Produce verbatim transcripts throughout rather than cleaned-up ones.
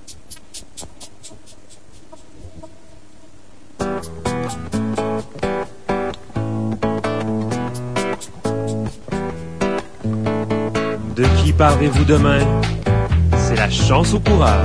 De qui parlez-vous demain? C'est la chance au coureur.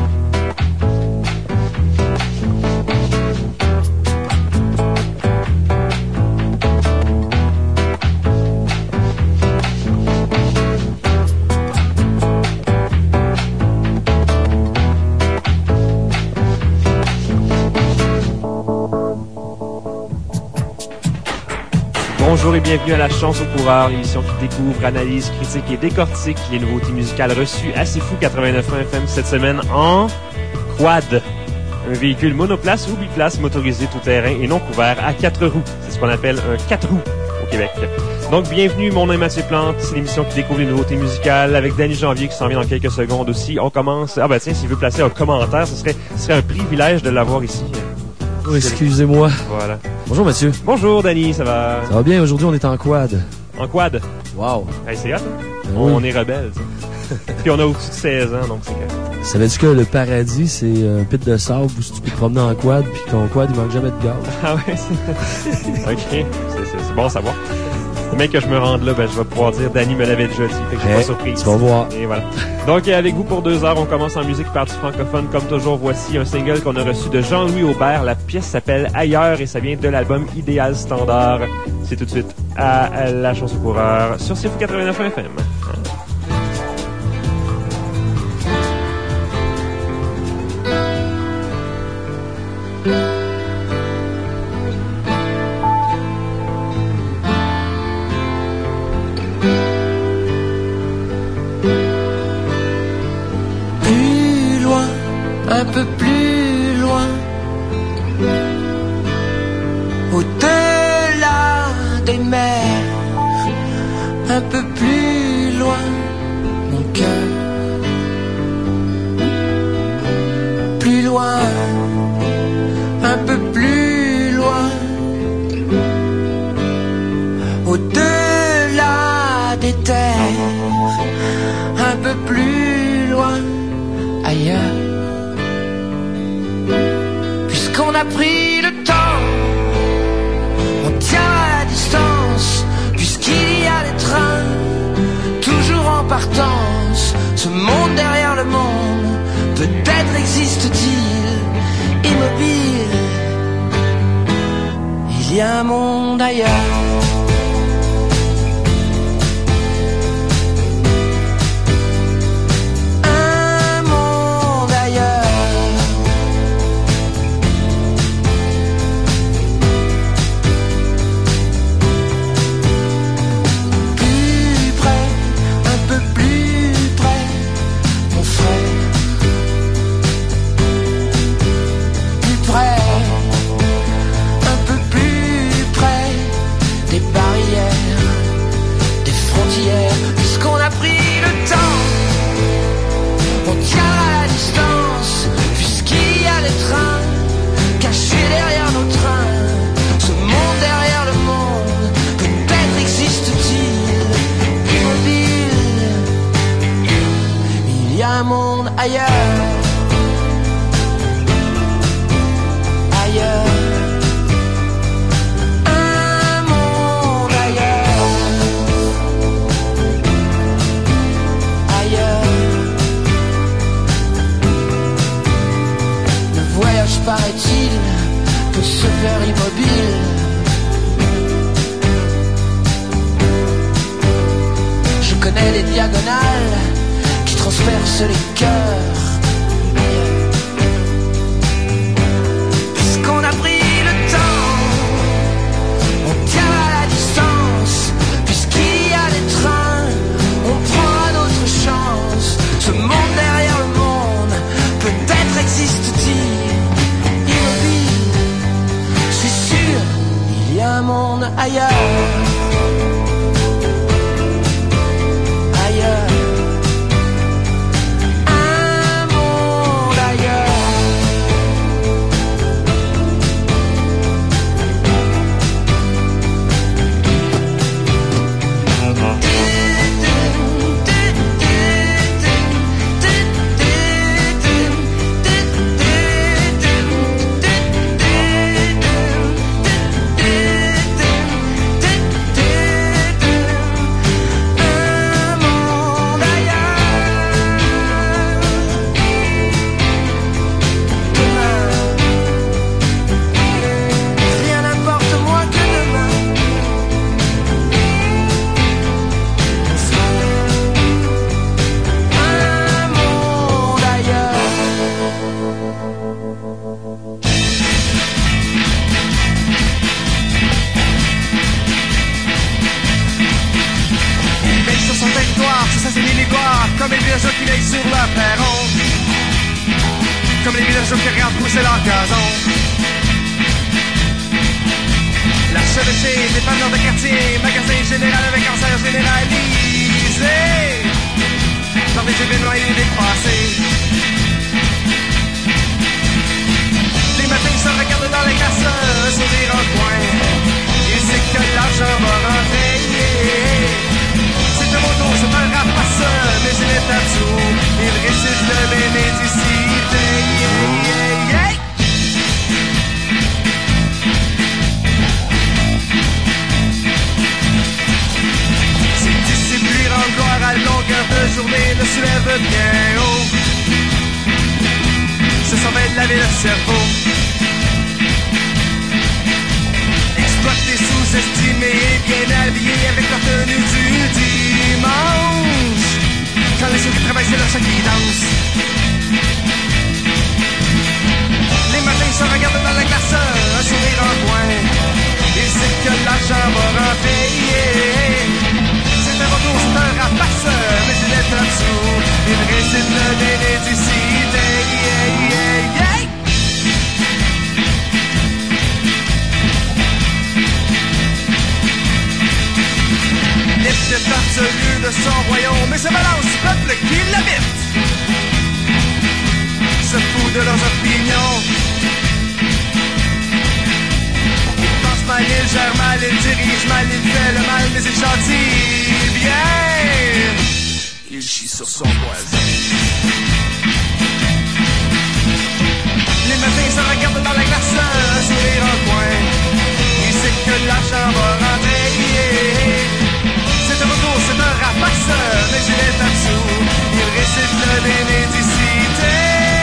Bonjour et bienvenue à La Chance au coureur, l'émission qui découvre, analyse, critique et décortique les nouveautés musicales reçues à C'est Fou quatre-vingt-neuf F M cette semaine en quad. Un véhicule monoplace ou biplace motorisé tout-terrain et non couvert à quatre roues. C'est ce qu'on appelle un quatre roues au Québec. Donc bienvenue, mon nom est Mathieu Plante, c'est l'émission qui découvre les nouveautés musicales avec Danny Janvier qui s'en vient dans quelques secondes aussi. On commence... Ah ben tiens, s'il veut placer un commentaire, ce serait, ce serait un privilège de l'avoir ici. Oh, excusez-moi. Voilà. Bonjour Mathieu. Bonjour Danny, ça va? Ça va bien, aujourd'hui on est en quad. En quad? Wow. Hey, c'est hot, hein? Ben On oui. est rebelles, tu sais. Puis on a au-dessus de seize ans, donc c'est que... Savais-tu que le paradis, c'est un pit de sable où tu peux te promener en quad puis ton quad, il manque jamais de gaz. Ah ouais, c'est... OK, c'est, c'est, c'est bon à savoir. Le mec que je me rende là, ben je vais pouvoir dire Danny me l'avait déjà dit, fait que j'ai Hey, pas surprise. tu vas voir. Et voilà. Donc avec vous pour deux heures, on commence en musique partie francophone. Comme toujours, voici un single qu'on a reçu de Jean-Louis Aubert. La pièce s'appelle Ailleurs et ça vient de l'album Idéal Standard. C'est tout de suite à, à La Chance au coureur sur C'est Fou quatre-vingt-neuf F M. Un peu plus loin, au-delà des mers, un peu plus loin, mon cœur, plus loin, un peu plus loin, au-delà des terres, un peu plus loin, ailleurs. Puisqu'on a pris le temps, on tient à la distance. Puisqu'il y a des trains, toujours en partance. Ce monde derrière le monde, peut-être existe-t-il, immobile. Il y a un monde ailleurs. Ailleurs, ailleurs, un monde ailleurs, ailleurs. Le voyage, paraît-il, peut se faire immobile. Je connais les diagonales qui transpercent les cœurs. Puisqu'on a pris le temps, on tient à la distance. Puisqu'il y a des trains, on prend notre chance. Ce monde derrière le monde, peut-être existe-t-il, immobile. C'est sûr, il y a un monde ailleurs. Ailleurs. comme les villageois qui regardent pousser leur gazon. L'archevêché, dépanneur de quartier, magasin général avec cancer généralisé. Dans des événements et des passés. Les matins, ils se regardent dans les glaces, sourire en coin. Il sait que l'argent va rentrer. C'est un moto, c'est un rapace, mais il est absous. Il récite le bénédicité. Yeah, yeah, yeah. Ses disciples rendent gloire à longueur de journée, le soulève bien haut. Se s'en va de laver le cerveau. Exploités, sous-estimés et bien habillés avec leur tenue du dimanche. Quand les souris travaillent, c'est leur chat qui danse. Les matins, ils se regardent dans la glace, un sourire en coin. Ils savent que l'argent va rentrer. C'est un retour, c'est un rapace, mais il est en dessous. Il récite le bénédicité. Yeah, yeah, yeah. L'effet absolu de son royaume et se balance du peuple qui l'habite. Se fout de leurs opinions. Il pense mal, il gère mal, il dirige mal, il fait le mal, mais il chantille bien. Il chie sur son voisin. Les matins se regardent dans la glace, un sourire en coin. Il sait que l'argent va rentrer. C'est un retour, c'est un rapace, mais il est en dessous. Il récite le bénédicité.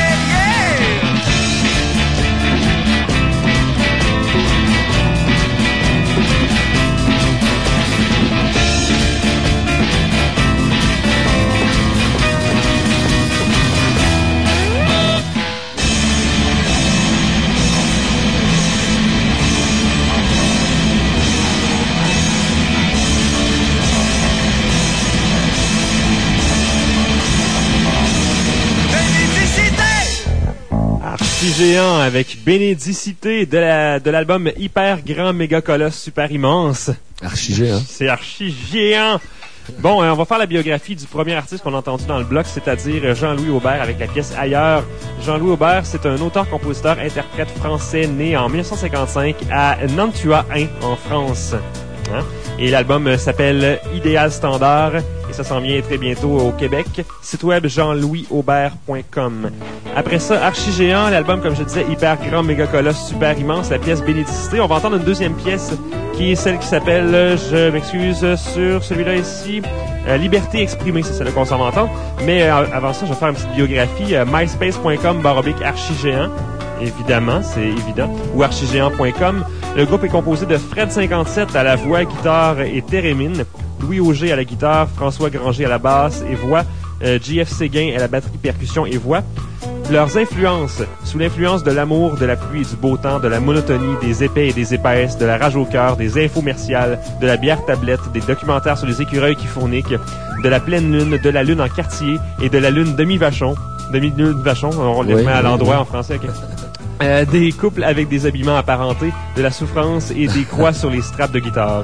Géant avec Bénédicité de la de l'album Hyper Grand Méga Colosse Super Immense. Archi géant. C'est archi géant. Bon, euh, on va faire la biographie du premier artiste qu'on a entendu dans le bloc, c'est-à-dire Jean-Louis Aubert avec la pièce Ailleurs. Jean-Louis Aubert, c'est un auteur, compositeur, interprète français né en dix-neuf cent cinquante-cinq à Nantua-Ain en France. Hein? Et l'album s'appelle Idéal Standard et ça s'en vient très bientôt au Québec. Site web jean louis aubert point com. Après ça, Archi Géant, l'album, comme je disais, Hyper Grand Méga Colosse Super Immense, la pièce Bénédicité. On va entendre une deuxième pièce qui est celle qui s'appelle, je m'excuse, sur celui-là ici, euh, Liberté exprimée, c'est celle qu'on s'en va entendre. Mais euh, avant ça, je vais faire une petite biographie, euh, myspace point com barre oblique Archi Géant. Évidemment, c'est évident, ou archigéant point com. Le groupe est composé de Fred cinquante-sept à la voix, guitare et thérémine, Louis Auger à la guitare, François Granger à la basse et voix, euh, J F Séguin à la batterie, percussion et voix. Leurs influences, sous l'influence de l'amour, de la pluie et du beau temps, de la monotonie, des épais et des épaisses, de la rage au cœur, des infomerciales, de la bière tablette, des documentaires sur les écureuils qui fourniquent, de la pleine lune, de la lune en quartier et de la lune demi-vachon. Demi-lune vachon, on les oui, met à oui, l'endroit oui. en français. Okay. Euh, des couples avec des habillements apparentés, de la souffrance et des croix sur les straps de guitare.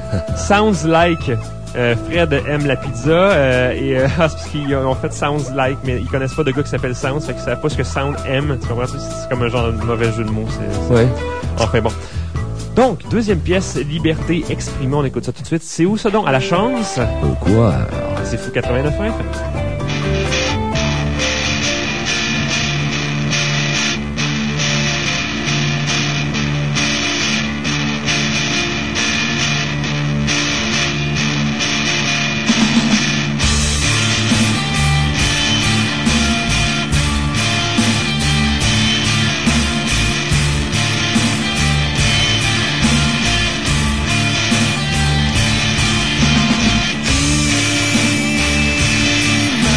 Sounds Like, euh, Fred aime la pizza, euh, et euh, c'est parce qu'ils ont fait Sounds Like, mais ils connaissent pas de gars qui s'appelle Sounds, fait qu'ils savent pas ce que Sound aime. Tu comprends? C'est comme un genre de mauvais jeu de mots. C'est, c'est... Ouais. Enfin bon. Donc, deuxième pièce, Liberté exprimée, on écoute ça tout de suite. C'est où ça donc? À la chance? Au quoi? C'est Fou quatre-vingt-neuf F M. Immense.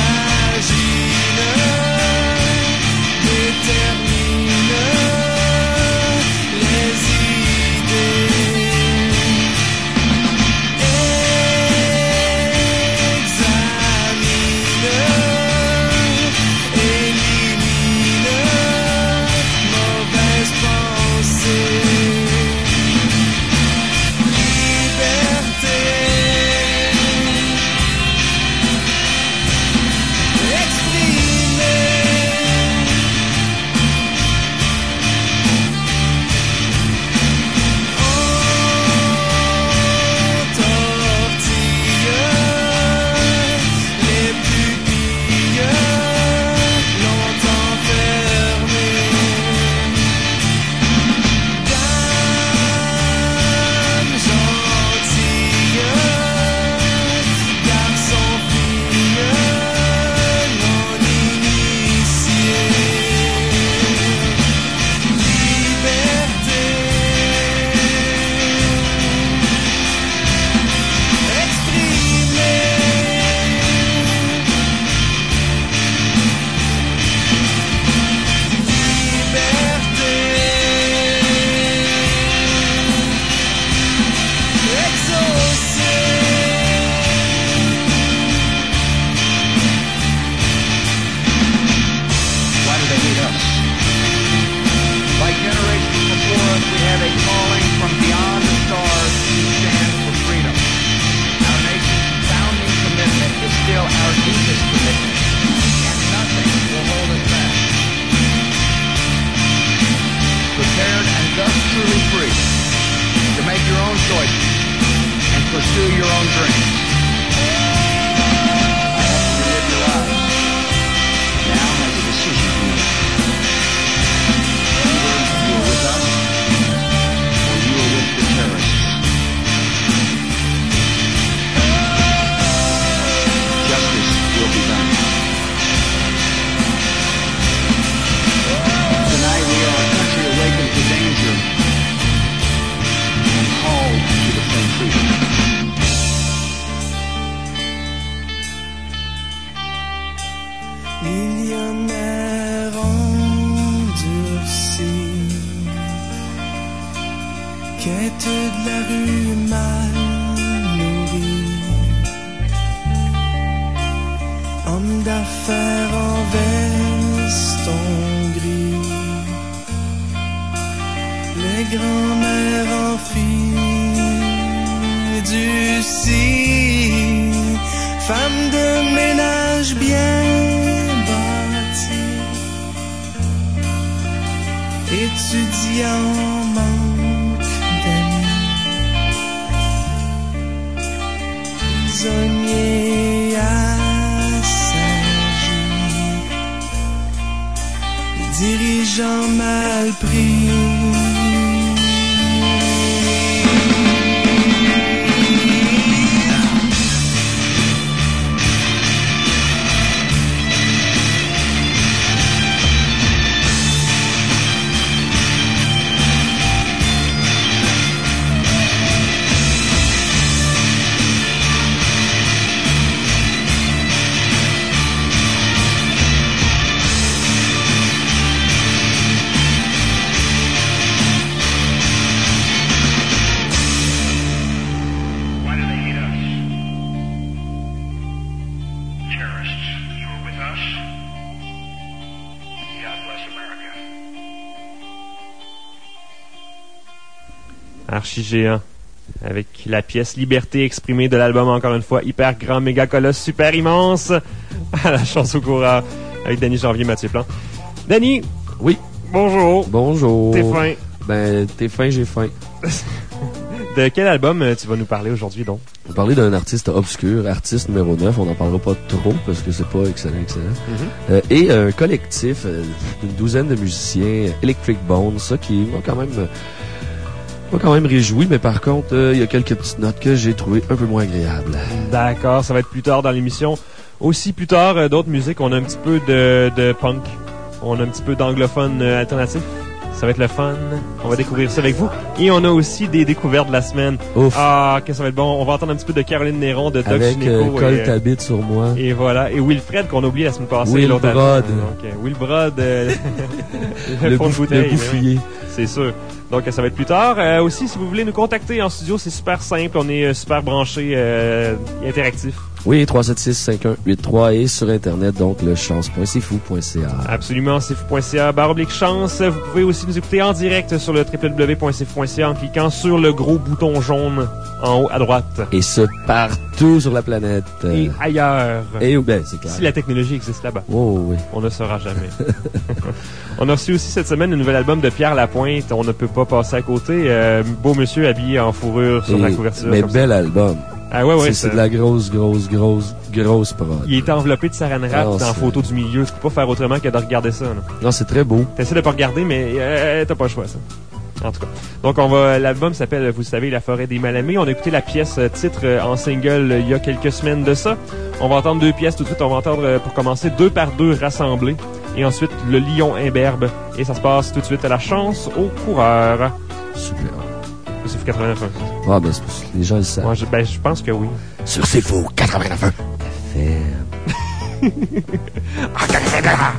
pursue your own dreams. I ask you to live your life. Now make a decision to make. Either you are with us, or you are with the terrorists. Justice will be done. Tonight we are a country awakened to danger and called to defend freedom. Millionnaire endurci, quête de la rue mal nourrie, homme d'affaires en veston gris, les grands-mères en filles du si, femme de ménage bien étudiant manque d'amis, prisonnier assagi, dirigeant mal pris. Archi-géant, avec la pièce Liberté exprimée de l'album, encore une fois, hyper grand, méga colosse, super immense, à la chance au courant, avec Danny Janvier, Mathieu Plante. Danny! Oui. Bonjour! Bonjour! T'es fin? Ben, t'es fin, j'ai faim. De quel album euh, tu vas nous parler aujourd'hui, donc? On va parler d'un artiste obscur, artiste numéro neuf, on n'en parlera pas trop, parce que c'est pas excellent, excellent. Mm-hmm. Euh, et un collectif euh, d'une douzaine de musiciens, Electric Bones, ça qui m'a quand même... m'a quand même réjoui, mais par contre, il euh, y a quelques petites notes que j'ai trouvées un peu moins agréables. D'accord, ça va être plus tard dans l'émission. Aussi plus tard, euh, d'autres musiques, on a un petit peu de, de punk, on a un petit peu d'anglophone euh, alternatif. Ça va être le fun. On va découvrir ça avec vous. Et on a aussi des découvertes de la semaine. Ouf. Ah, que ça va être bon. On va entendre un petit peu de Caroline Néron, de Doc avec Gineco. Euh, Colt et, habite sur moi. Et voilà. Et Wilfred, qu'on a oublié la semaine passée. Will Brod. Okay. Will Brod. Euh, le, fond de bouteille. Le bouffouillé. C'est sûr. Donc, ça va être plus tard. Euh, aussi, si vous voulez nous contacter en studio, c'est super simple. On est euh, super branché euh, et interactif. Oui, trois sept six cinq un huit trois et sur Internet, donc le chance point c fou point c a. Absolument, c fou point c a, barre oblique chance. Vous pouvez aussi nous écouter en direct sur le w w w point c fou point c a en cliquant sur le gros bouton jaune en haut à droite. Et ce, partout sur la planète. Et ailleurs. Et ben, c'est clair. Si la technologie existe là-bas. Oh oui. On ne saura jamais. On a reçu aussi cette semaine un nouvel album de Pierre Lapointe. On ne peut pas passer à côté. Euh, beau monsieur habillé en fourrure sur et, la couverture. Mais bel ça. album. Ah ouais, ouais. C'est, c'est de la grosse, grosse, grosse, grosse prod. Il est enveloppé de saran wrap non, dans la c'est... photo du milieu. Tu peux pas faire autrement que de regarder ça. Là. Non, c'est très beau. T'essaies de pas regarder, mais euh, t'as pas le choix, ça. En tout cas. Donc, on va, l'album s'appelle, vous le savez, La forêt des mal-aimés. On a écouté la pièce euh, titre euh, en single euh, il y a quelques semaines de ça. On va entendre deux pièces tout de suite. On va entendre, euh, pour commencer, deux par deux rassemblés. Et ensuite, Le lion imberbe. Et ça se passe tout de suite à La chance au coureur. Super. C'est Fou quatre-vingt-neuf. Ah, ben, c'est parce que les gens le savent. Moi, je, ben, je pense que oui. Sur C'est Fou quatre-vingt-neuf. F M. Ah, quatre-vingt-neuf.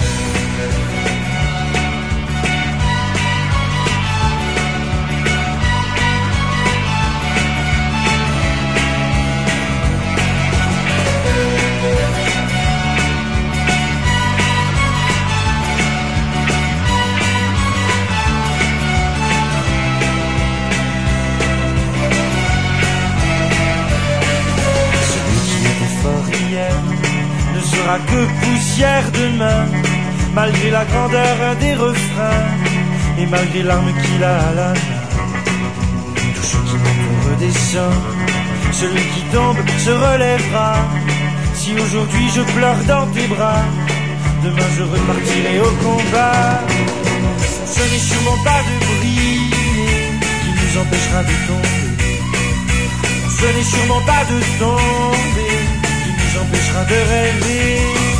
Que poussière demain, malgré la grandeur des refrains et malgré l'arme qu'il a à la main. Tout ce qui m'entoure redescend Celui qui tombe se relèvera. Si aujourd'hui je pleure dans tes bras, demain je repartirai au combat. Ce n'est sûrement pas de briller qui nous empêchera de tomber. Ce n'est sûrement pas de tomber qui nous empêchera de rêver.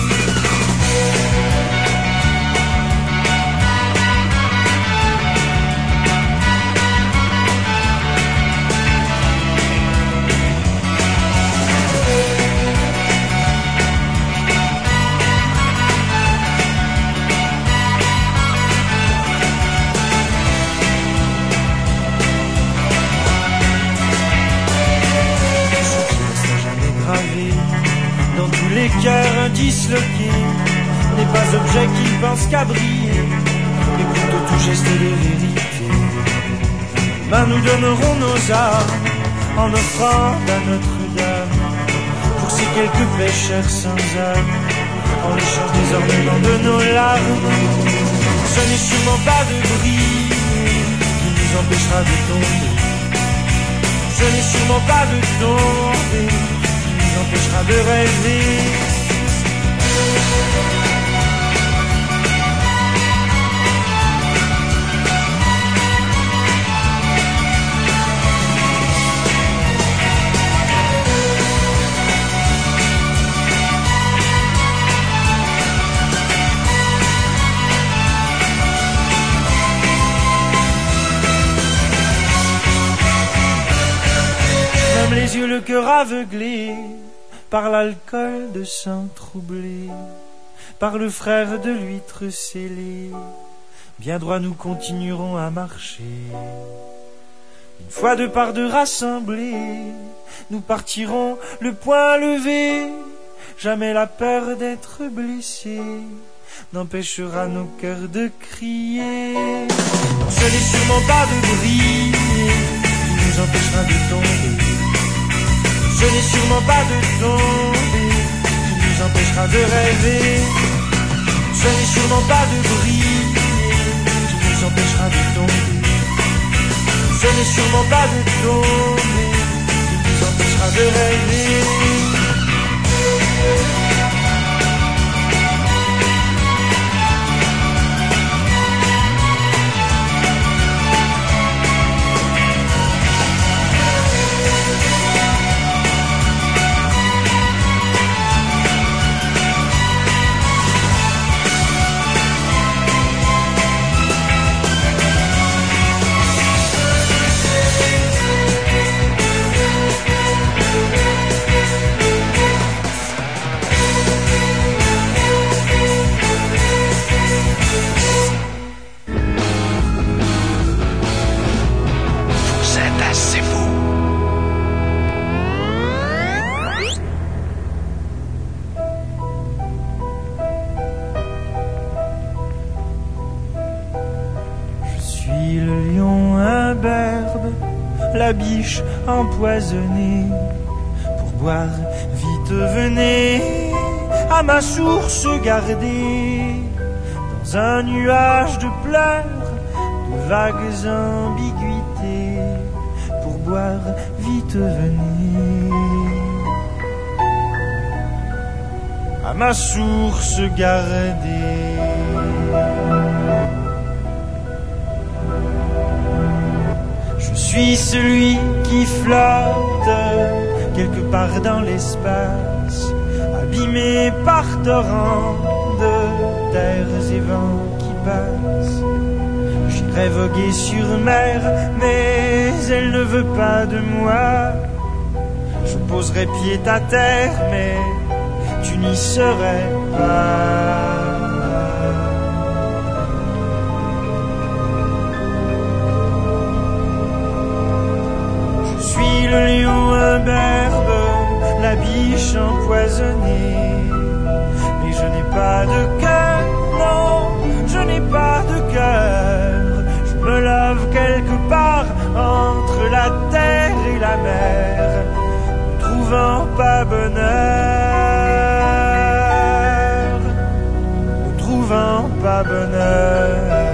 Les cœurs disloqués n'est pas objet qui pense qu'à briller, mais plutôt tout geste de vérité. Ben nous donnerons nos âmes en offrant à Notre-Dame pour ces quelques pécheurs sans âme, en échange des ornements de nos larmes. Ce n'est sûrement pas de briller qui nous empêchera de tomber. Ce n'est sûrement pas de tomber qui nous empêchera de rêver. Même les yeux, le cœur aveuglé par l'alcool de sang troublé, par le frère de l'huître scellé, bien droit nous continuerons à marcher. Une fois de part de rassemblés, nous partirons le poing levé. Jamais la peur d'être blessé n'empêchera nos cœurs de crier. Ce n'est sûrement pas de briller qui nous empêchera de tomber. Ce n'est sûrement pas de tomber qui nous empêchera de rêver. Ce n'est sûrement pas de briller qui nous empêchera de tomber. Ce n'est sûrement pas de tomber qui nous empêchera de rêver. La biche empoisonnée, pour boire vite venez à ma source gardée, dans un nuage de pleurs, de vagues ambiguïtés, pour boire vite venez à ma source gardée. Je suis celui qui flotte quelque part dans l'espace, abîmé par torrents de terres et vents qui passent. J'irai voguer sur mer, mais elle ne veut pas de moi. Je poserai pied à terre, mais tu n'y serais pas. Le lion imberbe, la biche empoisonnée, mais je n'ai pas de cœur, non, je n'ai pas de cœur. Je me lave quelque part entre la terre et la mer, ne trouvant pas bonheur, ne trouvant pas bonheur.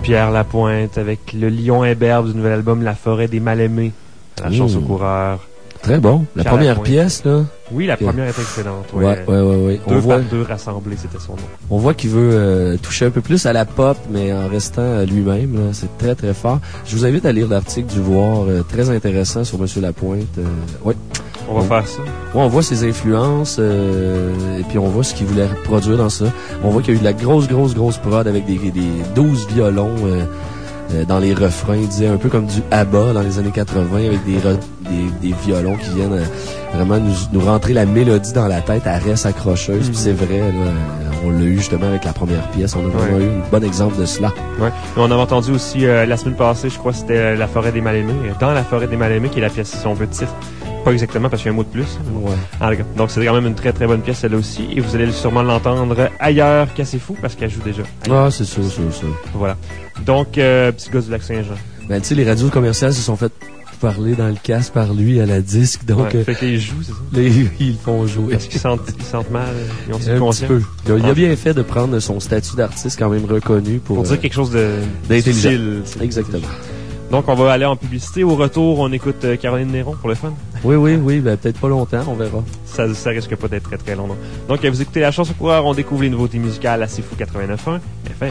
Pierre Lapointe avec le lion imberbe du nouvel album La Forêt des Mal-Aimés à la chance Mmh. au coureur. Très bon. La Pierre première Lapointe. pièce, là. Oui, la Pierre. première est excellente. Ouais, Ouais, ouais, ouais, ouais. On Deux voit, par deux rassemblés, c'était son nom. on voit qu'il veut euh, toucher un peu plus à la pop, mais en restant euh, lui-même. Là. C'est très, très fort. Je vous invite à lire l'article du Voir, euh, très intéressant sur Monsieur Lapointe. Euh, ouais. On va Ouais. faire ça. Ouais, on voit ses influences, euh, et puis on voit ce qu'il voulait reproduire dans ça. On voit qu'il y a eu de la grosse, grosse, grosse prod avec des, des douze violons euh, euh, dans les refrains. Il disait un peu comme du ABBA dans les années quatre-vingts, avec des, re- des, des violons qui viennent euh, vraiment nous, nous rentrer la mélodie dans la tête, elle reste accrocheuse. Mhm. Puis c'est vrai, là, euh, on l'a eu justement avec la première pièce. On a vraiment Ouais. eu un bon exemple de cela. Ouais. Mais on avait entendu aussi euh, la semaine passée, je crois, c'était euh, La Forêt des Mal-Aimés. Dans La Forêt des Mal-Aimés, qui est la pièce, si on veut, titre. Pas exactement, parce qu'il y a un mot de plus. Ouais. En tout cas, donc c'est quand même une très très bonne pièce, celle-là aussi. Et vous allez sûrement l'entendre ailleurs qu'Assez Fou, parce qu'elle joue déjà. ailleurs. Ah, c'est ça, c'est ça. Voilà. Donc, euh, petit gars du Lac-Saint-Jean. Ben, tu sais, les radios commerciales se sont fait parler dans le casque par lui à la disque, donc Ouais, euh, fait qu'ils jouent, c'est ça? les, ils le font jouer. Est-ce qu'ils sentent, ils sentent mal? Ils ont Un été petit conscients? peu. Il a, il a Ah. bien fait de prendre son statut d'artiste quand même reconnu pour, Pour euh, dire quelque chose de d'intelligent. subtil, tu sais. Exactement. Donc, on va aller en publicité. Au retour, on écoute euh, Caroline Néron pour le fun. Oui, oui, oui, ben, peut-être pas longtemps, on verra. Ça, ça risque pas d'être très très long, non. Donc, euh, vous écoutez La Chance au coureur, on découvre les nouveautés musicales à C'est Fou quatre-vingt-neuf point un F M.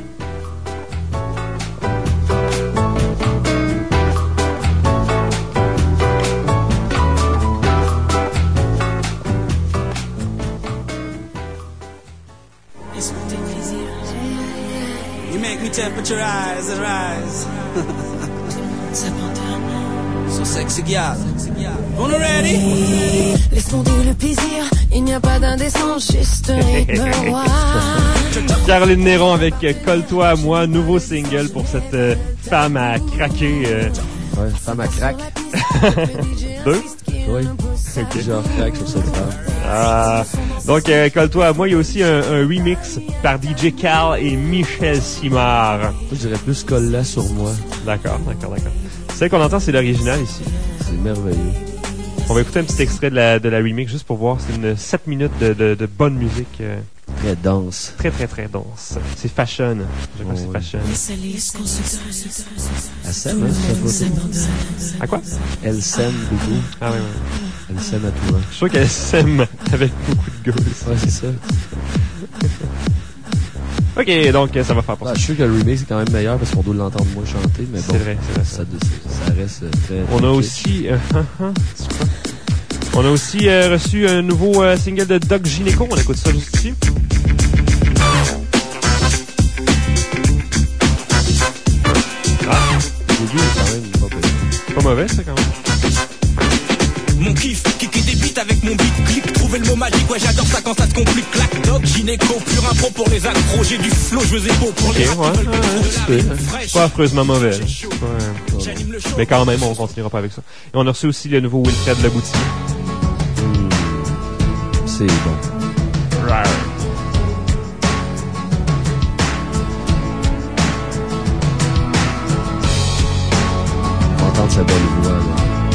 You make me temperature rise and rise. So sexy girl. On est ready? Laisse monter le plaisir, il n'y a pas d'indécence, juste rythme roi. Caroline Néron avec euh, Colle-toi à moi, nouveau single pour cette euh, femme à craquer. euh, Ouais, femme à crack. Deux? Oui. Genre crack sur cette femme. Ah, donc, euh, Colle-toi à moi, il y a aussi un, un remix par D J Cal et Michel Simard. Moi, je dirais plus colle-là sur moi. D'accord, d'accord, d'accord. Celle qu'on entend, c'est l'original ici. C'est merveilleux. On va écouter un petit extrait de la, de la remix juste pour voir. C'est une sept minutes de, de, de bonne musique. euh, Très dense. très, très, très dense. C'est fashion. Je crois que c'est Ouais. fashion. Elle s'aime, hein, cette photo. À quoi? Elle s'aime beaucoup. Ah, ouais, ouais. Elle s'aime à tout, hein. Je suis sûr qu'elle s'aime avec beaucoup de gueule. Ouais, c'est ça. Ok, donc ça va faire pour Ah, ça. je suis sûr que le remix est quand même meilleur parce qu'on doit l'entendre moins chanter, mais bon. C'est vrai, c'est vrai. Ça, ça, ça reste euh, très... On a très aussi... euh, c'est quoi? On a aussi euh, reçu un nouveau euh, single de Doc Gynéco. On écoute ça juste ici. Au début, c'est quand même pas pire. Pas mauvais, ça, quand même. Mon kiff, kicker des beats avec mon beat, clic, trouver le mot magique, ouais j'adore ça quand ça se complique, clac, doc, gynéco, pur impro pour les accros, j'ai du flow, je faisais beau pour Ok, les ouais, rats qui veulent ouais, pétro ouais, de la c'est rive fait. fraîche. Pas affreusement mauvais. là. J'ai chaud. Ouais. J'anime le show. Mais quand même, on continuera pas avec ça. Et on a reçu aussi le nouveau Wilfred Leboutier. C'est bon. Rar. On entend sa belle voix, là.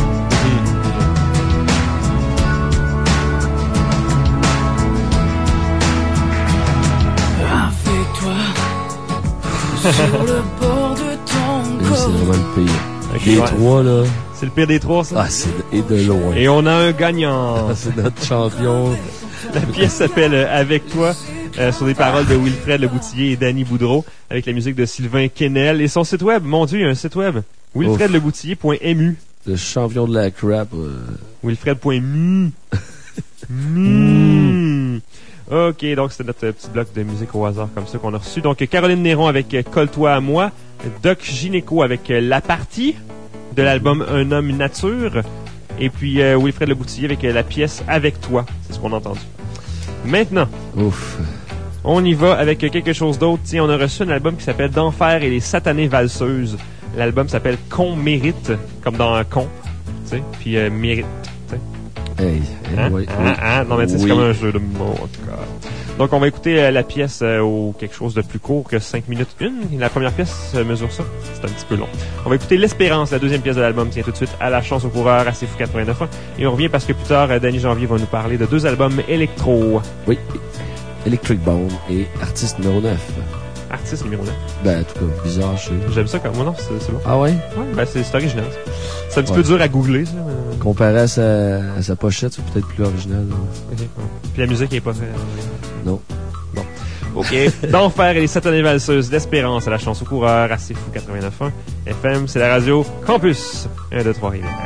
Avec toi, sur le bord de ton Lui, c'est corps. vraiment le pire. Ok, Les ouais. trois, là. C'est le pire des trois, ça? Ah, c'est et de loin. Et on a un gagnant. Ah, c'est notre champion. La pièce s'appelle euh, Avec toi, euh, sur des paroles de Wilfred Leboutillier et Danny Boudreau, avec la musique de Sylvain Quesnel. Et son site web, mon Dieu, il y a un site web. wilfred leboutillier point m u. Le champion de la crap. Euh... wilfred point m u. Mm. Ok, donc c'était notre euh, petit bloc de musique au hasard comme ça qu'on a reçu. Donc Caroline Néron avec euh, Colle-toi à moi, Doc Gynéco avec euh, La Partie de l'album Un homme une nature, et puis euh, Wilfred Leboutillier avec euh, la pièce Avec toi. C'est ce qu'on a entendu. Maintenant, Ouf. on y va avec euh, quelque chose d'autre. Tiens, on a reçu un album qui s'appelle D'Enfer et les satanées valseuses. L'album s'appelle Con mérite, comme dans Con, tu sais, puis euh, mérite. Hey, hey, Hein? oui, Hein? oui. Hein? Non, mais tu sais, c'est Oui. comme un jeu de mots, en tout cas. Donc, on va écouter euh, la pièce euh, au quelque chose de plus court que cinq minutes une. La première pièce euh, mesure ça. C'est un petit peu long. On va écouter L'Espérance, la deuxième pièce de l'album. Tiens, tout de suite à la chance au coureur à C'est Fou quatre-vingt-neuf. Et on revient parce que plus tard, euh, Danny Janvier va nous parler de deux albums électro. Oui. Electric Bone et artiste numéro neuf. artiste numéro neuf. Ben, en tout cas, bizarre, je sais. J'aime ça comme moi, non, c'est, c'est bon. Ah ouais? Ouais, ben c'est, c'est original. C'est un petit Ouais. peu dur à googler, ça. Mais... Comparé à sa, à sa pochette, c'est peut-être plus original. Là. Okay, ouais. Puis la musique est pas très... Non. Bon. OK. D'Enfer et les satanées valseuses d'Espérance à la chance au coureur à C'est Fou quatre-vingt-neuf point un F M, c'est la radio Campus un, deux, trois Rivières.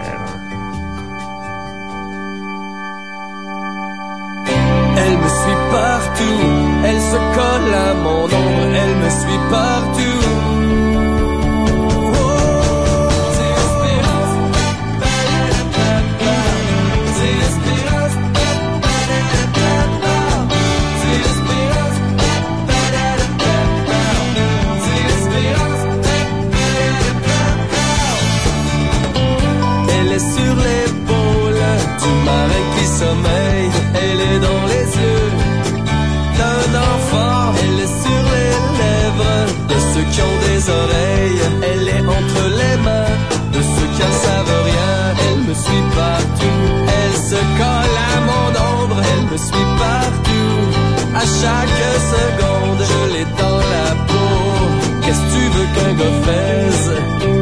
Elle me suit partout, elle se colle à mon ombre, elle me suit partout. Sur l'épaule du marin qui sommeille, elle est dans les yeux d'un enfant, elle est sur les lèvres de ceux qui ont des oreilles, elle est entre les mains de ceux qui ne savent rien, elle me suit partout, elle se colle à mon ombre, elle me suit partout, à chaque seconde, je l'ai dans la peau, qu'est-ce que tu veux qu'un gars fasse?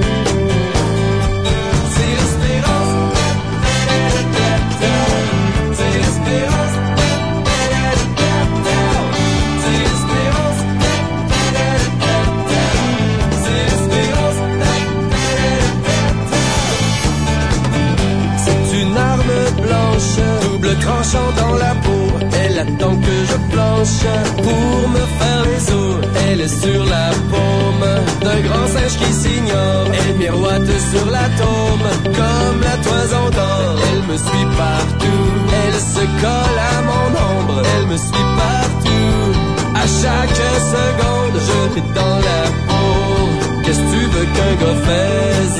Double tranchant dans la peau, elle attend que je planche pour me faire les os. Elle est sur la paume d'un grand singe qui s'ignore. Elle miroite sur l'atome comme la toison d'or. Elle me suit partout, elle se colle à mon ombre. Elle me suit partout, à chaque seconde je l'ai dans la peau. Qu'est-ce que tu veux qu'un gars fasse?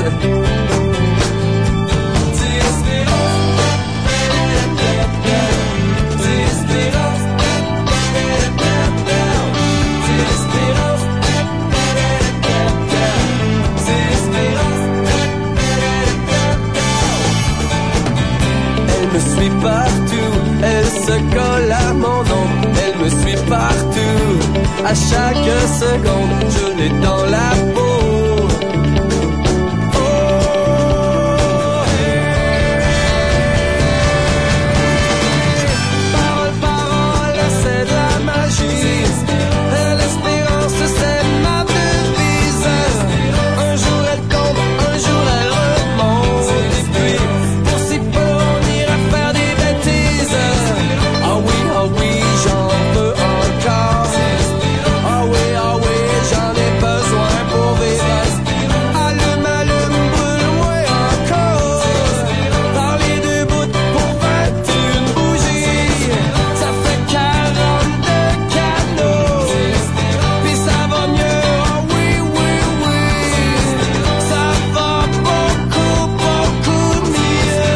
Elle me suit partout, elle se colle à mon ombre, elle me suit partout, à chaque seconde, je l'ai dans la peau. Oh, hey. Parole, parole, c'est de la magie, l'espérance c'est ma devise, un jour elle tombe, un jour elle remonte, et puis pour si peu on ira faire des bêtises. Ah oui, ah oui, j'en veux encore. Ah oui, ah oui, j'en ai besoin pour vivre. Allume, allume, brûle-moi encore. Par les deux bouts pour vingt une bougies. Ça fait quarante-deux canaux. Puis ça va mieux, ah oui, oui, oui. Ça va beaucoup, beaucoup mieux.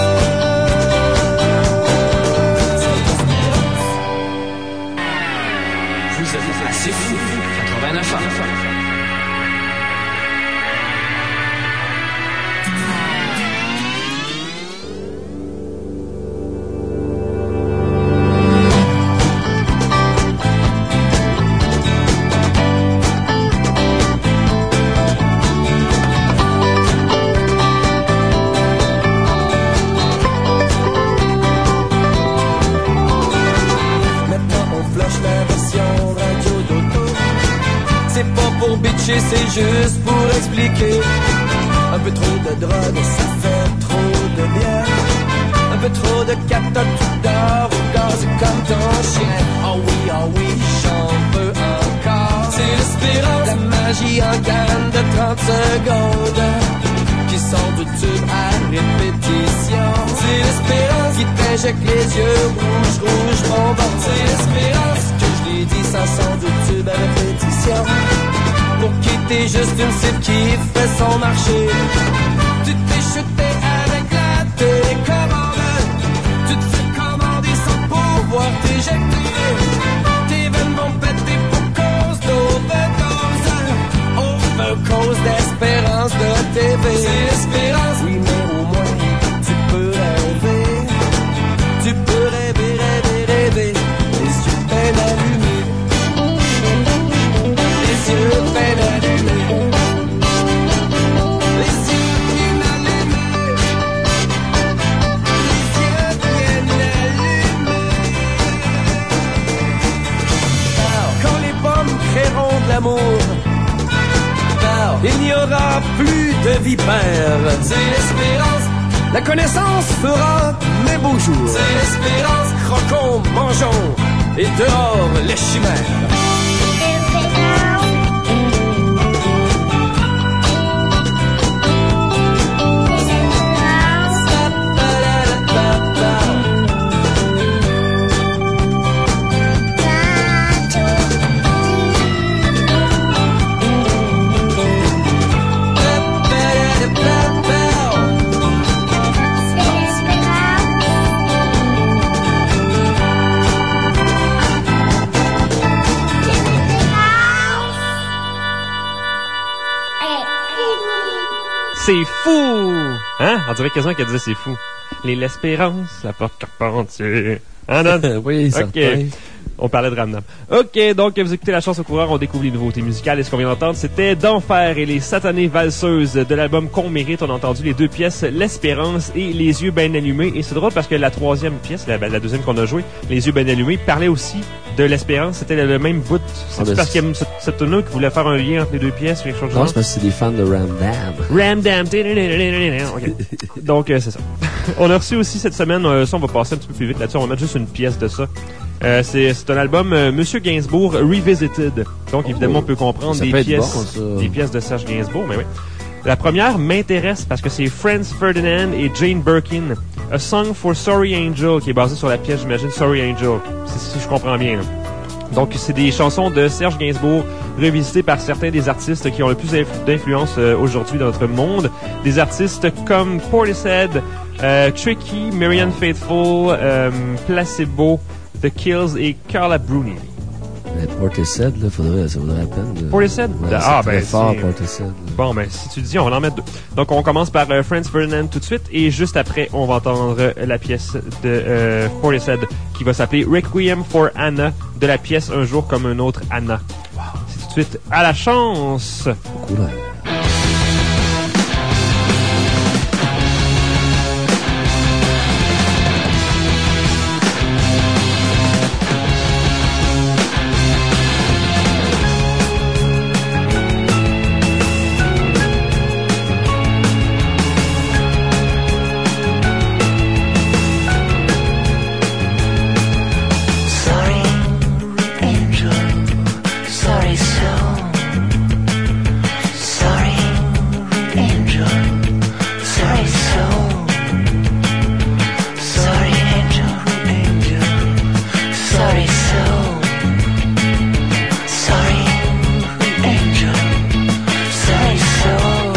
Vous êtes assez fou. quatre-vingt-neuf ans. Maintenant on flush la version radio d'auto. C'est pas pour bitcher, c'est juste pour expliquer. Un peu trop de drogue, ça fait trop de bière. Un peu trop de capteurs tout d'or au gaz comme ton chien. Oh oui, oh oui, j'en veux encore. C'est l'espérance, la magie en canne de trente secondes qui sort du tube à répétition. C'est l'espérance qui t'injecte les yeux rouges, rouges, bombons. C'est l'espérance, est-ce que je l'ai dit, ça sort du tube à répétition. Pour quitter juste une cible qui fait son marché. Tu t'es chuté avec la télécommande. Tu te fais commander sans pouvoir t'éjecter. Tes veines vont péter pour cause d'overdose. Overdose d'espérance de T V. C'est l'espérance, oui, mais au moins tu peux rêver. Tu peux rêver, rêver, rêver. Les yeux bien allumés. de vipères. C'est l'espérance, La connaissance fera mes beaux jours. c'est l'espérance, Croquons, mangeons, et dehors les chimères. C'est fou! Hein? On dirait quelqu'un qui disait c'est fou. Les l'espérance, la porte Carpentier. Hein, non? Oui, Ok. certain. On parlait de Ramnam. Ok, donc vous écoutez La Chance au coureur, on découvre les nouveautés musicales. Et ce qu'on vient d'entendre, c'était D'Enfer et les satanées valseuses de l'album Qu'on mérite. On a entendu les deux pièces, L'Espérance et Les yeux bien allumés. Et c'est drôle parce que la troisième pièce, la, la deuxième qu'on a jouée, Les yeux bien allumés, parlait aussi de l'espérance. C'était le, le même bout. C'est Ah, ben, parce c'est- qu'il y a ce, ce tonneau qui voulait faire un lien entre les deux pièces ou quelque chose de Non, genre. c'est parce que c'est des fans de Ramdam. Ramdam. Okay. Donc, euh, c'est ça. On a reçu aussi cette semaine, euh, ça on va passer un petit peu plus vite là-dessus, on va mettre juste une pièce de ça. Euh, c'est, c'est un album euh, Monsieur Gainsbourg Revisited. Donc, évidemment, Oh, on peut comprendre ça des peut être pièces, bon, ça. des pièces de Serge Gainsbourg, mais oui. La première m'intéresse parce que c'est Franz Ferdinand et Jane Birkin. A Song for Sorry Angel, qui est basé sur la pièce, j'imagine, Sorry Angel. Si, si je comprends bien, là. Donc, c'est des chansons de Serge Gainsbourg revisitées par certains des artistes qui ont le plus d'influ- d'influence euh, aujourd'hui dans notre monde. Des artistes comme Portishead, euh, Tricky, Marianne Faithfull, euh, Placebo, The Kills et Carla Bruni. Mais Portishead, là, faudrait, ça vaudrait la peine. De... Portishead? Ouais, Ah, c'est très ben, fort, c'est- Portishead. là. Bon, ben, si tu le dis, on va en mettre deux. Donc, on commence par euh, Franz Ferdinand tout de suite, et juste après, on va entendre euh, la pièce de euh, Portishead qui va s'appeler Requiem for Anna, de la pièce Un jour comme un autre, Anna. C'est tout de suite à la chance! Cool, hein. sorry, angel, sorry soul. Sorry, angel, sorry soul. Sorry, angel, angel, sorry soul. Sorry, angel, sorry soul.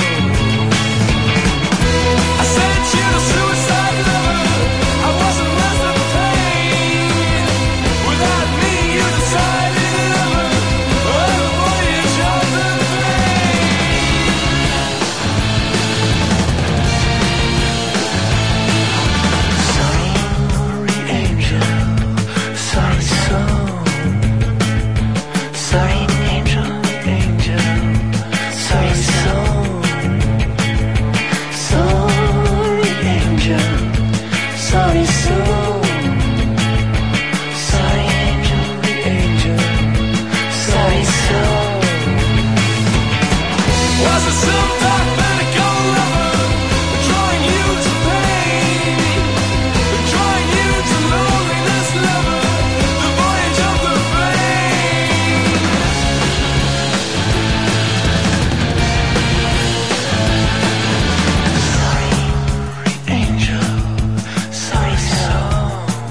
I sent you to suicide lover. I wasn't worth the pain. Without me, you decided lover. Oh, the voyage of the Sorry, angel, sorry soul. Sorry, angel, angel, sorry soul. Sorry, angel, sorry soul. Sorry, angel, angel, sorry soul. Was it some dark medical lover drawing you to pain, drawing you to loneliness, lover, the voyage of the vein? Sorry, angel, sorry soul.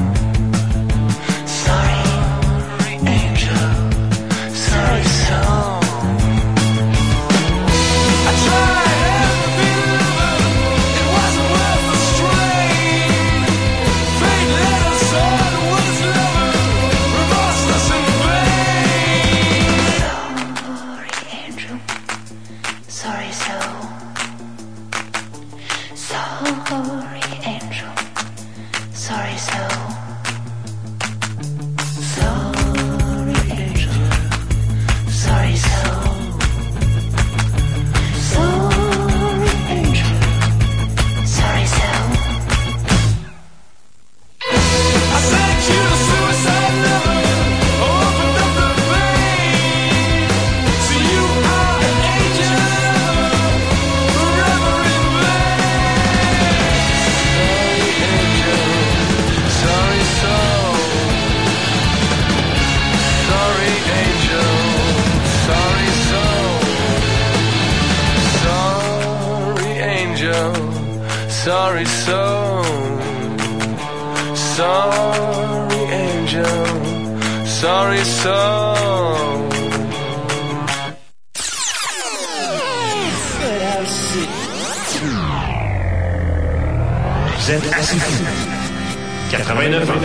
Sorry, angel, sorry soul. I tried every lover, it wasn't worth the strain. Fate let us on was lover, remorseless and vain. Sorry, angel, sorry soul. Sorry, angel, sorry soul. Sorry, angel, sorry soul. Sorry, angel, sorry soul. I sent you to suicide lover, opened up the vein. So you are an angel, sorry soul, sorry angel, sorry soul. Vous êtes assez fou. quatre-vingt-neuf ans.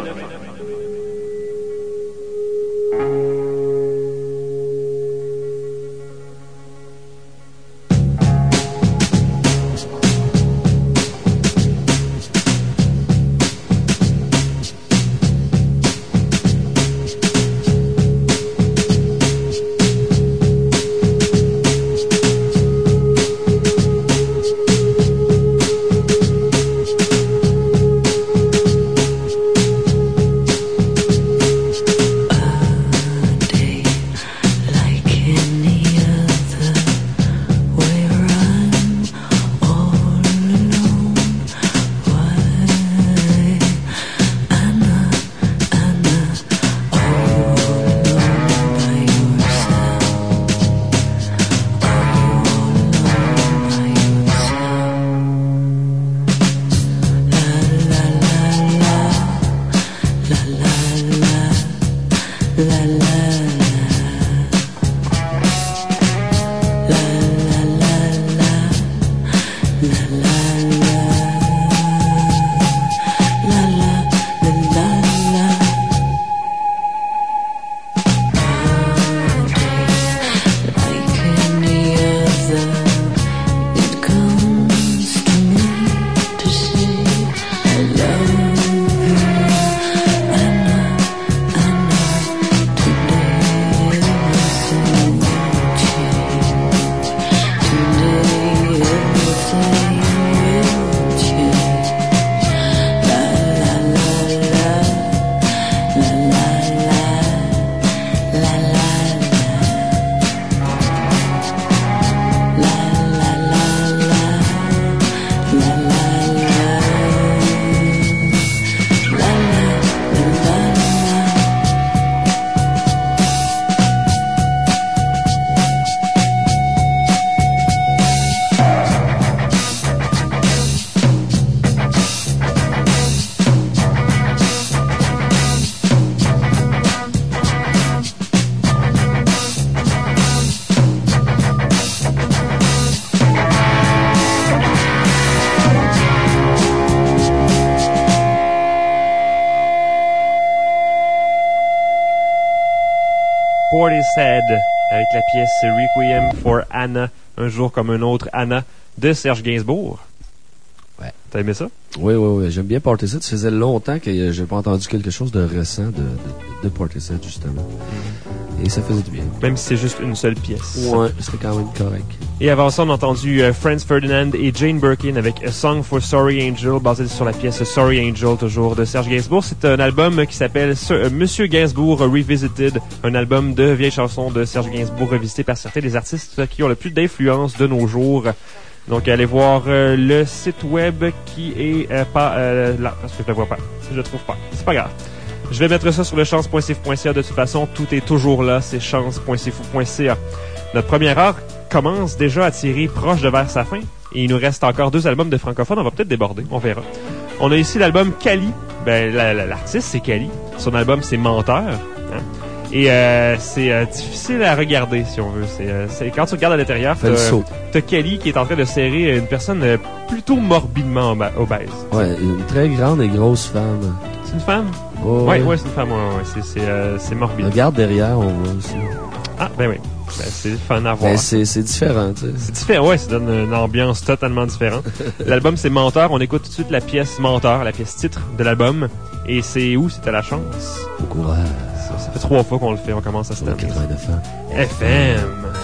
Portishead avec la pièce Requiem for Anna, un jour comme un autre, Anna, de Serge Gainsbourg. Ouais. T'as aimé ça? Oui, oui, oui. J'aime bien Portishead. Ça faisait longtemps que j'ai pas entendu quelque chose de récent de, de, de Portishead, justement. Mm-hmm. Et ça faisait du bien. Même si c'est juste une seule pièce. Ouais, c'est quand même correct. Et avant ça, on a entendu euh, Franz Ferdinand et Jane Birkin avec A Song for Sorry Angel, basé sur la pièce Sorry Angel, toujours de Serge Gainsbourg. C'est un album qui s'appelle euh, Monsieur Gainsbourg Revisited, un album de vieilles chansons de Serge Gainsbourg revisité par certains des artistes qui ont le plus d'influence de nos jours. Donc, allez voir euh, le site web qui est euh, pas euh, là, parce que je le vois pas. Je le trouve pas. C'est pas grave. Je vais mettre ça sur le chance point c f point c a. De toute façon, tout est toujours là. C'est chance point c f point c a. Notre première heure commence déjà à tirer proche de vers sa fin. Et il nous reste encore deux albums de francophones. On va peut-être déborder. On verra. On a ici l'album Cali. Ben, la, la, l'artiste, c'est Cali. Son album, c'est Menteur. Hein? Et euh, c'est euh, difficile à regarder, si on veut. C'est, euh, c'est quand tu regardes à l'intérieur, t'as, t'as Kelly qui est en train de serrer une personne euh, plutôt morbidement obèse. Ouais, une très grande et grosse femme. C'est une femme? Oh, ouais, ouais, ouais, c'est une femme. Ouais, ouais, c'est, c'est, euh, c'est morbide. Regarde derrière, on voit aussi. Ah, ben oui. Ben, c'est fun à voir. Ben, c'est, c'est différent, tu sais. C'est différent, ouais, ça donne une ambiance totalement différente. L'album, c'est Menteur. On écoute tout de suite la pièce Menteur, la pièce titre de l'album. Et c'est où? C'était la chance. Au courage. Ça, ça fait trois fois qu'on le fait, on commence à se terminer. quatre-vingt-neuf ans. F M.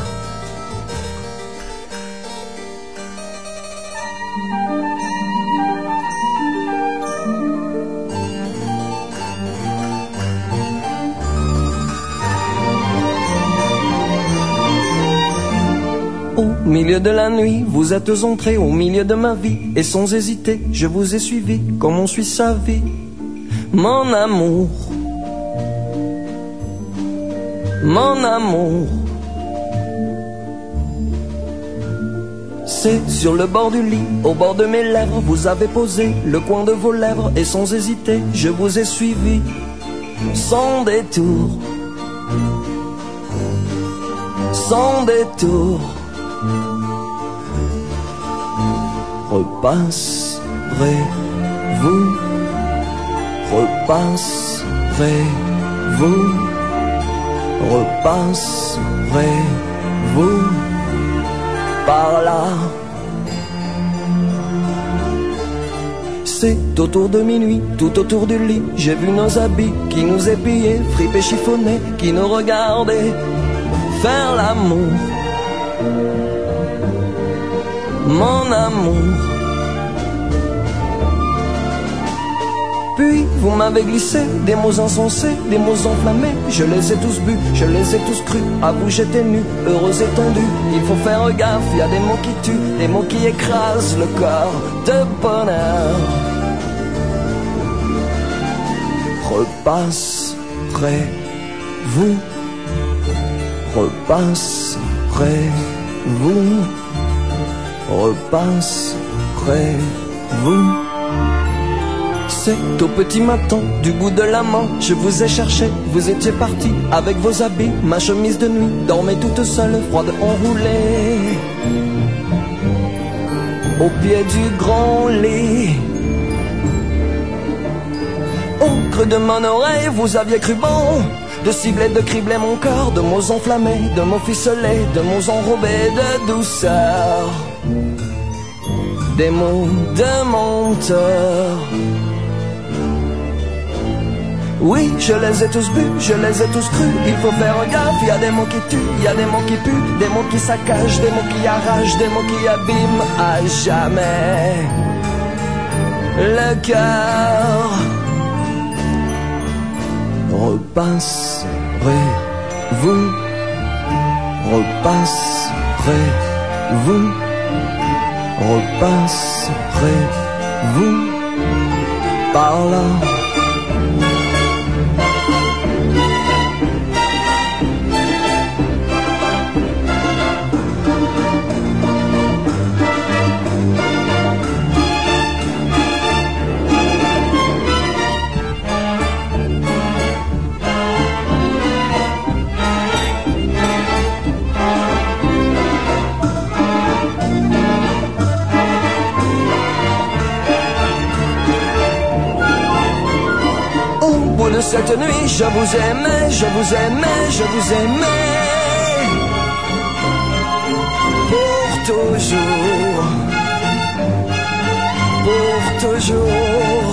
Au milieu de la nuit, vous êtes entrés au milieu de ma vie. Et sans hésiter, je vous ai suivi comme on suit sa vie. Mon amour, mon amour, C'est sur le bord du lit, au bord de mes lèvres, vous avez posé le coin de vos lèvres et sans hésiter, je vous ai suivi, sans détour, sans détour. Repasserez-vous, repasserez-vous, repasserez-vous par là. C'est autour de minuit, tout autour du lit, j'ai vu nos habits qui nous épillaient, fripés, chiffonnés, qui nous regardaient faire l'amour. Mon amour. Puis vous m'avez glissé des mots insensés, des mots enflammés. Je les ai tous bu, je les ai tous crus. À vous j'étais nu, heureux étendu. Il faut faire gaffe, y a des mots qui tuent, des mots qui écrasent le corps de bonheur. Repasserez-vous, repasserez-vous, repasserez-vous. C'est au petit matin, du bout de la main, je vous ai cherché, vous étiez parti avec vos habits, ma chemise de nuit, dormait toute seule, froide, enroulée, au pied du grand lit. Au creux de mon oreille, vous aviez cru bon de cibler, de cribler mon corps, de mots enflammés, de mots ficelés, de mots enrobés de douceur, des mots de menteur. Oui, je les ai tous bu, je les ai tous crus. Il faut faire gaffe, y a des mots qui tuent, y a des mots qui puent, des mots qui saccagent, des mots qui arrachent, des mots qui abîment à jamais le cœur. Repasserez-vous, repasserez-vous, repasserez-vous par là. Cette nuit, je vous aimais, je vous aimais, je vous aimais pour toujours, pour toujours.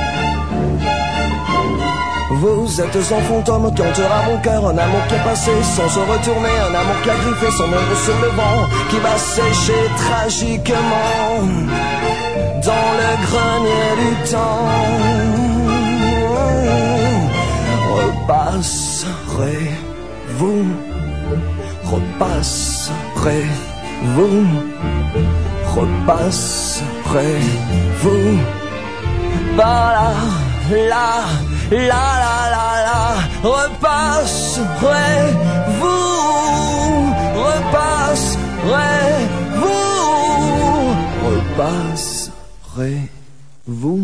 Vous êtes un fantôme qui hantera mon cœur, un amour qui est passé sans se retourner, un amour qui a griffé son ombre sur le vent, qui va sécher tragiquement dans le grenier du temps. Repasserez-vous, repasserez-vous, repasserez-vous par là, là, là, là, là, là, repasserez-vous, repasserez-vous, repasserez-vous.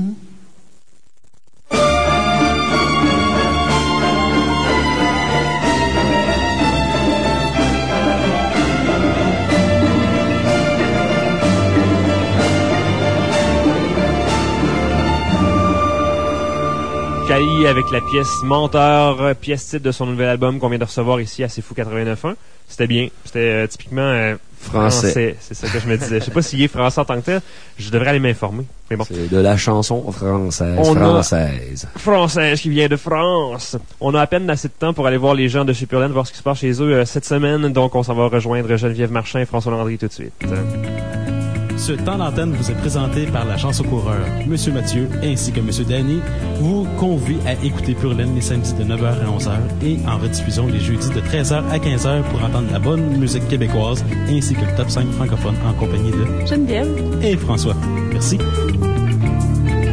Kali avec la pièce Menteur, pièce titre de son nouvel album qu'on vient de recevoir ici à C'est Fou quatre-vingt-neuf point un. C'était bien. C'était euh, typiquement euh, français. français. C'est ça que je me disais. Je sais pas s'il est français en tant que tel. Je devrais aller m'informer. Mais bon. C'est de la chanson française. On française. A... Française qui vient de France. On a à peine assez de temps pour aller voir les gens de chez Pure Laine, voir ce qui se passe chez eux euh, cette semaine. Donc on s'en va rejoindre Geneviève Marchand et François Landry tout de suite. Ce temps d'antenne vous est présenté par la Chance au coureur. Monsieur Mathieu ainsi que Monsieur Danny vous convient à écouter Pure Laine les samedis de neuf heures à onze heures et en rediffusion les jeudis de treize heures à quinze heures pour entendre la bonne musique québécoise ainsi que le top cinq francophone en compagnie de Geneviève et François. Merci.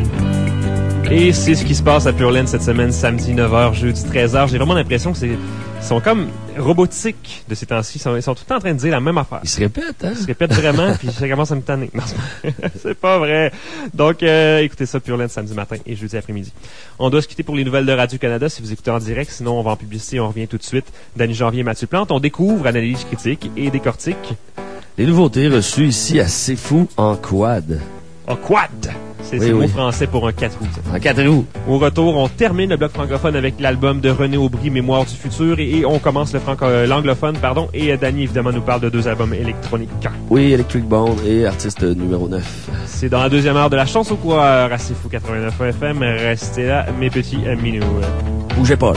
Et c'est ce qui se passe à Pure Laine cette semaine, samedi neuf heures, jeudi treize heures. J'ai vraiment l'impression que c'est Ils sont comme robotiques de ces temps-ci. Ils sont, ils sont tout le temps en train de dire la même affaire. Ils se répètent, hein? Ils se répètent vraiment, puis ça commence à me tanner. Non, c'est pas vrai. Donc, euh, écoutez ça, Pure Laine, samedi matin et jeudi après-midi. On doit se quitter pour les nouvelles de Radio-Canada si vous écoutez en direct. Sinon, on va en publicité. On revient tout de suite. Danny Janvier et Mathieu Plante. On découvre, analyse, critique et décortique. Les nouveautés reçues ici à C'est Fou en quad. En quad! C'est oui, le oui. mot français pour un quatre roues. Ça. En quatre roues. Au retour, on termine le bloc francophone avec l'album de René Aubry, Mémoire du futur, et, et on commence le franco euh, l'anglophone, pardon, et euh, Danny, évidemment, nous parle de deux albums électroniques. Oui, Electric Bone et artiste numéro neuf. C'est dans la deuxième heure de la chance au coureur à C'est Fou quatre-vingt-neuf F M. Restez là, mes petits minous. Bougez pas, là.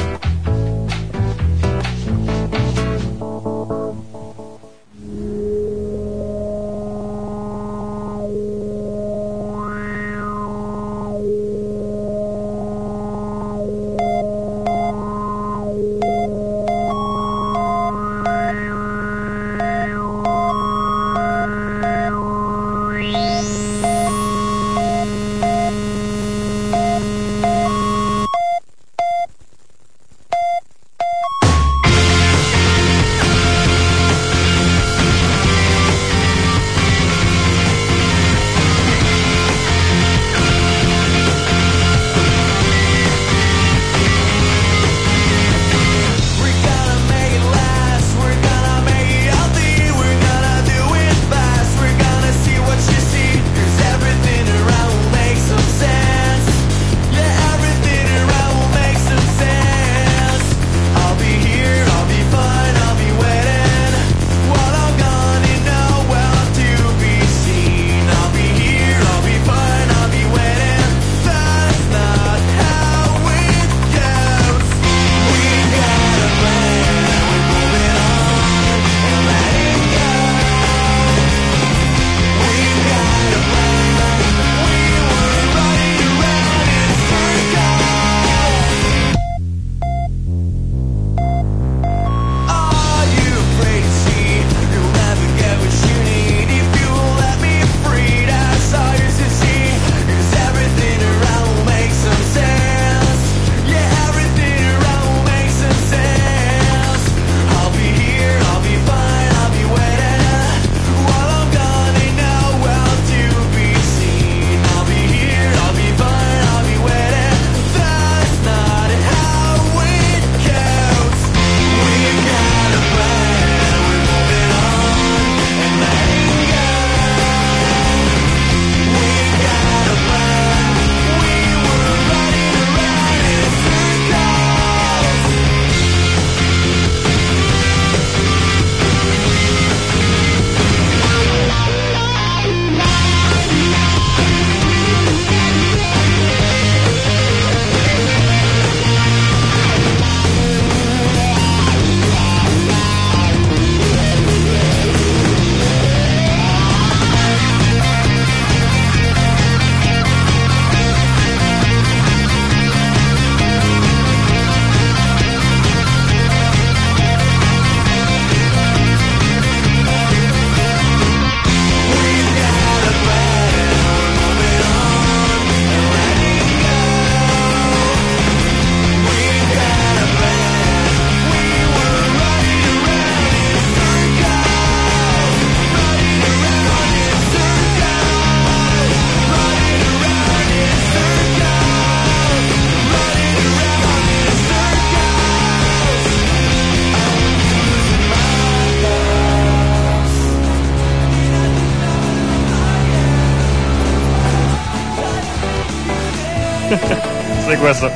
C'est quoi ça?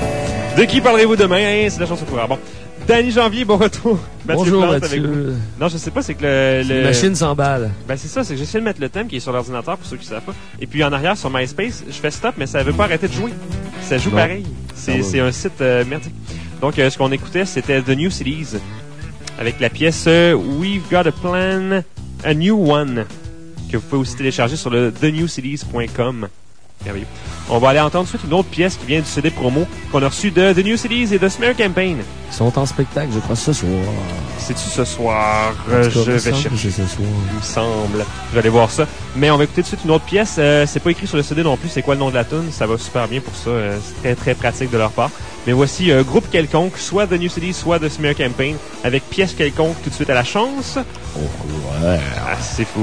De qui parlerez-vous demain? Hein? C'est la chance au courant. Bon. Danny Janvier, bon retour. Mathieu Bonjour, Plante Mathieu. avec vous. Non, je sais pas, c'est que le... le... Les machines s'emballent. Ben, c'est ça, c'est que j'essaie de mettre le thème qui est sur l'ordinateur pour ceux qui savent pas. Et puis, en arrière, sur MySpace, je fais stop, mais ça veut pas arrêter de jouer. Ça joue Non. pareil. C'est, Ah, ouais. c'est un site euh, merdique. Donc, euh, ce qu'on écoutait, c'était The New Cities. Avec la pièce euh, We've Got a Plan, a New One. Que vous pouvez aussi télécharger sur le the new cities point com. Merveilleux. On va aller entendre ensuite une autre pièce qui vient du C D promo qu'on a reçu de The New Cities et de Smear Campaign. Ils sont en spectacle, je crois, ce soir. C'est-tu ce soir? En Euh, tout cas, je il me vais semble chercher. que c'est ce soir. Il me semble. Je vais aller voir ça. Mais on va écouter tout de suite une autre pièce. Euh, c'est pas écrit sur le C D non plus. C'est quoi le nom de la tune? Ça va super bien pour ça. Euh, c'est très, très pratique de leur part. Mais voici un groupe quelconque, soit The New City, soit The Smear Campaign, avec pièce quelconque tout de suite à la chance. Oh, ouais. Ah, c'est fou.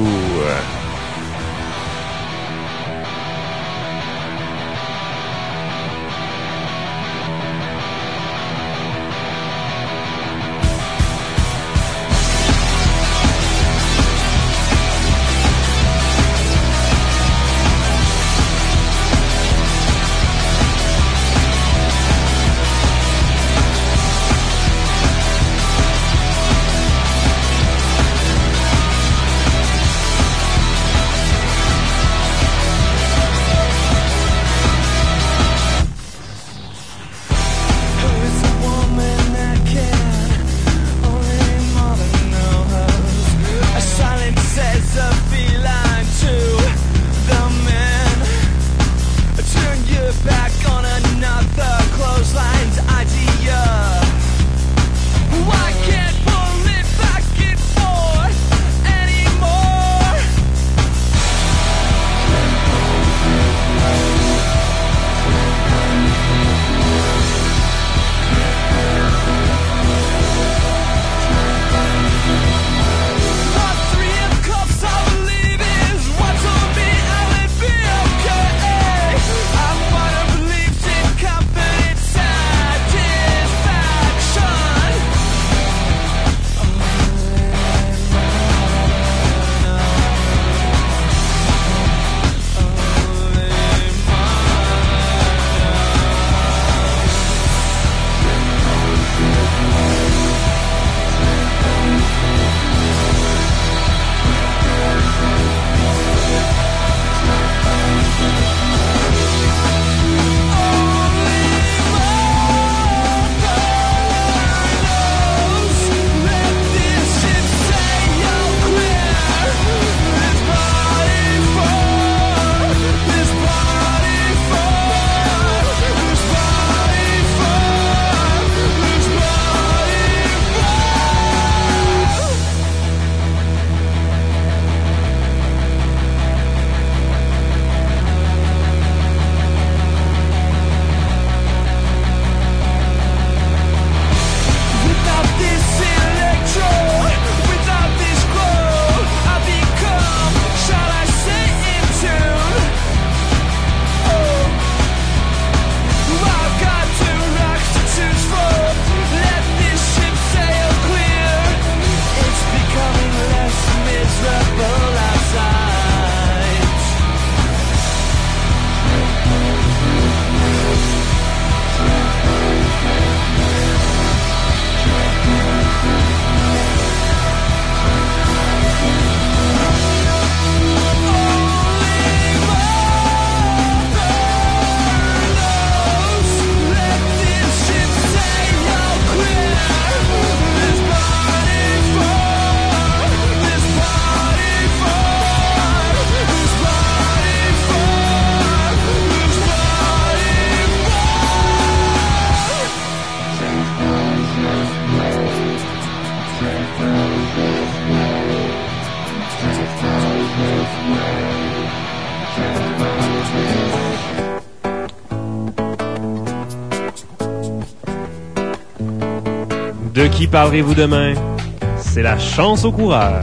De qui parlerez-vous demain? C'est la chance au coureur.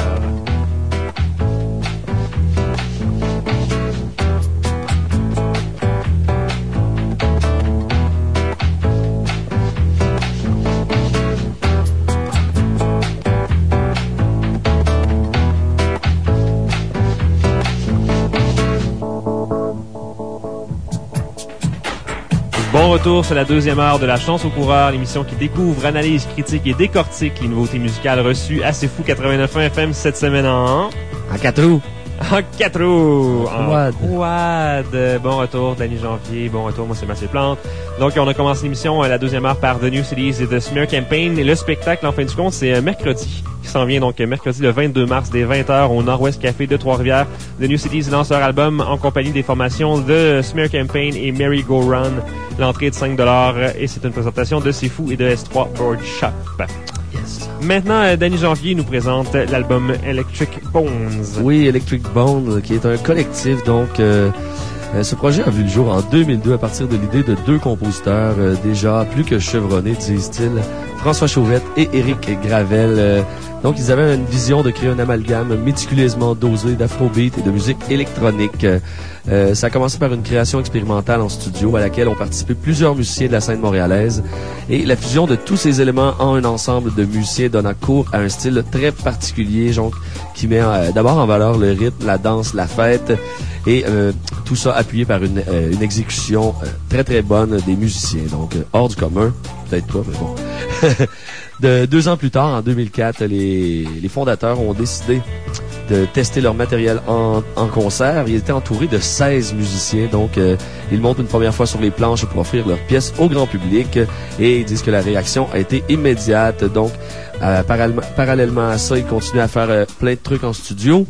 Bon retour sur la deuxième heure de la chance au coureur, l'émission qui découvre, analyse, critique et décortique les nouveautés musicales reçues à C'est Fou quatre-vingt-neuf F M cette semaine en... En quatre roues. En quatre roues. En quad. quad. Bon retour, Danny Janvier. Bon retour, moi c'est Mathieu Plante. Donc on a commencé l'émission la deuxième heure par The New Cities et The Smear Campaign. Et le spectacle, en fin du compte, c'est mercredi. Qui s'en vient donc mercredi le vingt-deux mars dès vingt heures au Nord-Ouest Café de Trois-Rivières. The New Cities lance leur album en compagnie des formations The Smear Campaign et Merry Go Round. L'entrée est de cinq dollars et c'est une présentation de C'est Fou et de S trois Board Shop. Yes. Maintenant, Danny Janvier nous présente l'album Electric Bones. Oui, Electric Bones, qui est un collectif donc euh, Euh, ce projet a vu le jour en deux mille deux à partir de l'idée de deux compositeurs euh, déjà plus que chevronnés, disent-ils, François Chauvette et Éric Gravel. Euh, donc, ils avaient une vision de créer un amalgame méticuleusement dosé d'afrobeat et de musique électronique. Euh, ça a commencé par une création expérimentale en studio à laquelle ont participé plusieurs musiciens de la scène montréalaise. Et la fusion de tous ces éléments en un ensemble de musiciens donna cours à un style très particulier, donc, qui met euh, d'abord en valeur le rythme, la danse, la fête, et euh, tout ça appuyé par une, euh, une exécution euh, très très bonne des musiciens. Donc, euh, hors du commun, peut-être pas, mais bon. De, deux ans plus tard, en deux mille quatre, les, les fondateurs ont décidé de tester leur matériel en, en concert. Ils étaient entourés de seize musiciens, donc euh, ils montent une première fois sur les planches pour offrir leurs pièces au grand public et ils disent que la réaction a été immédiate. Donc, euh, parallèlement, parallèlement à ça, ils continuent à faire euh, plein de trucs en studio.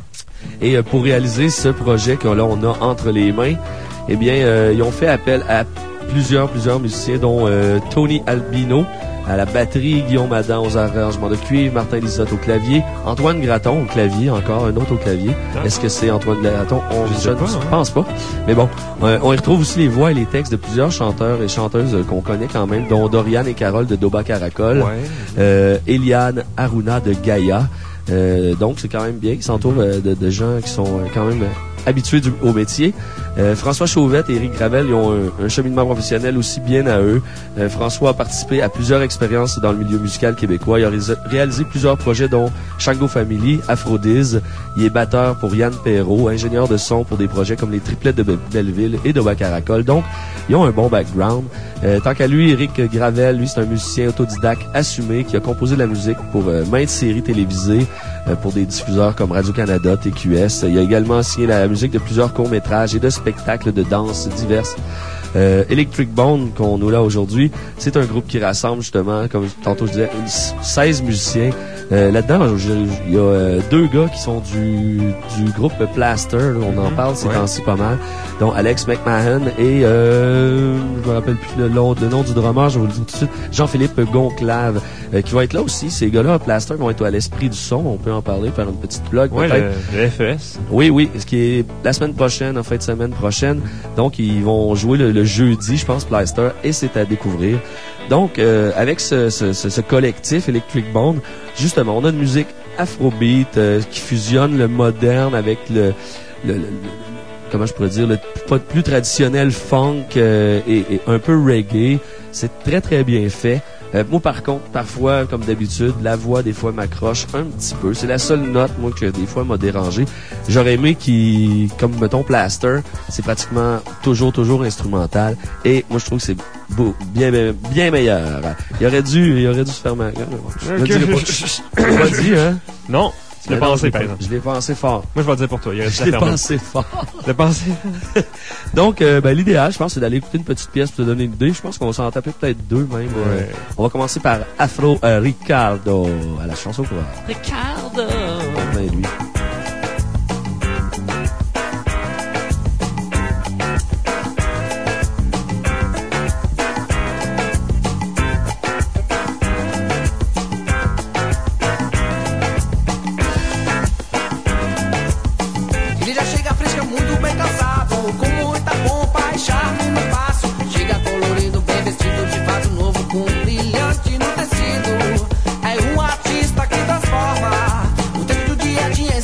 Et euh, pour réaliser ce projet que là, on a entre les mains, eh bien, euh, ils ont fait appel à plusieurs, plusieurs musiciens, dont euh, Tony Albino à la batterie, Guillaume Adam aux arrangements de cuivre, Martin Lisotte au clavier, Antoine Graton au clavier, encore un autre au clavier. Ah. Est-ce que c'est Antoine Graton? On je ne hein. pense pas. Mais bon, euh, on y retrouve aussi les voix et les textes de plusieurs chanteurs et chanteuses euh, qu'on connaît quand même, dont Dorian et Carole de Doba Caracol, ouais. euh, Eliane Aruna de Gaïa. Euh, donc, c'est quand même bien. Ils s'entourent euh, de, de gens qui sont euh, quand même euh, habitués du, au métier. Euh, François Chauvette et Éric Gravel, ils ont un, un cheminement professionnel aussi bien à eux. Euh, François a participé à plusieurs expériences dans le milieu musical québécois. Il a ré- réalisé plusieurs projets, dont Shango Family, Aphrodise. Il est batteur pour Yann Perrault, ingénieur de son pour des projets comme les Triplettes de Be- Belleville et Doba Caracol. Donc, ils ont un bon background. Euh, tant qu'à lui, Éric Gravel, lui, c'est un musicien autodidacte assumé qui a composé de la musique pour euh, maintes séries télévisées, euh, pour des diffuseurs comme Radio-Canada, T Q S. Il a également signé la musique de plusieurs courts-métrages et de spectacles de danse diverses. Euh, Electric Bone, qu'on nous l'a aujourd'hui, c'est un groupe qui rassemble justement, comme tantôt je disais, seize musiciens. Euh, là-dedans, il y a euh, deux gars qui sont du, du groupe Plaster, là, on en parle ces ouais. temps-ci pas mal, dont Alex McMahon et euh, je me rappelle plus le, nom, le nom du drummer, je vais vous le dire tout de suite, Jean-Philippe Gonclave, euh, qui va être là aussi. Ces gars-là à Plaster vont être à l'Esprit du Son, on peut en parler, faire une petite plug ouais, peut-être. Le, le F E S. Oui, oui, ce qui est la semaine prochaine, en fin de semaine prochaine. Donc, ils vont jouer le, le jeudi, je pense, Plaster, et c'est à découvrir. Donc, euh, avec ce, ce, ce, ce collectif Electric Bone, justement, on a une musique afrobeat euh, qui fusionne le moderne avec le, le, le, le comment je pourrais dire, le plus traditionnel funk euh, et, et un peu reggae. C'est très, très bien fait. Euh, moi, par contre, parfois, comme d'habitude, la voix, des fois, m'accroche un petit peu. C'est la seule note, moi, que des fois m'a dérangé. J'aurais aimé qu'il, comme, mettons, Plaster, c'est pratiquement toujours, toujours instrumental. Et moi, je trouve que c'est beau, bien, bien, bien meilleur. Il aurait dû, il aurait dû se faire ma gueule. Je ne dirais pas. Je l'ai pas dit, hein? Non. Je l'ai pensé, par exemple. Je l'ai pensé fort. Moi, je vais le dire pour toi. Il je l'ai pensé fort. Je l'ai pensé. Donc, euh, ben, l'idéal, je pense, c'est d'aller écouter une petite pièce pour te donner une idée. Je pense qu'on va s'en taper peut-être deux, même. Ouais. Euh, on va commencer par Afro euh, Ricardo, à la chanson quoi. Ricardo. Ben, lui. É um artista que transforma o tempo do dia a dia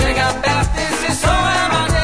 chega perto, esse som é maneiro.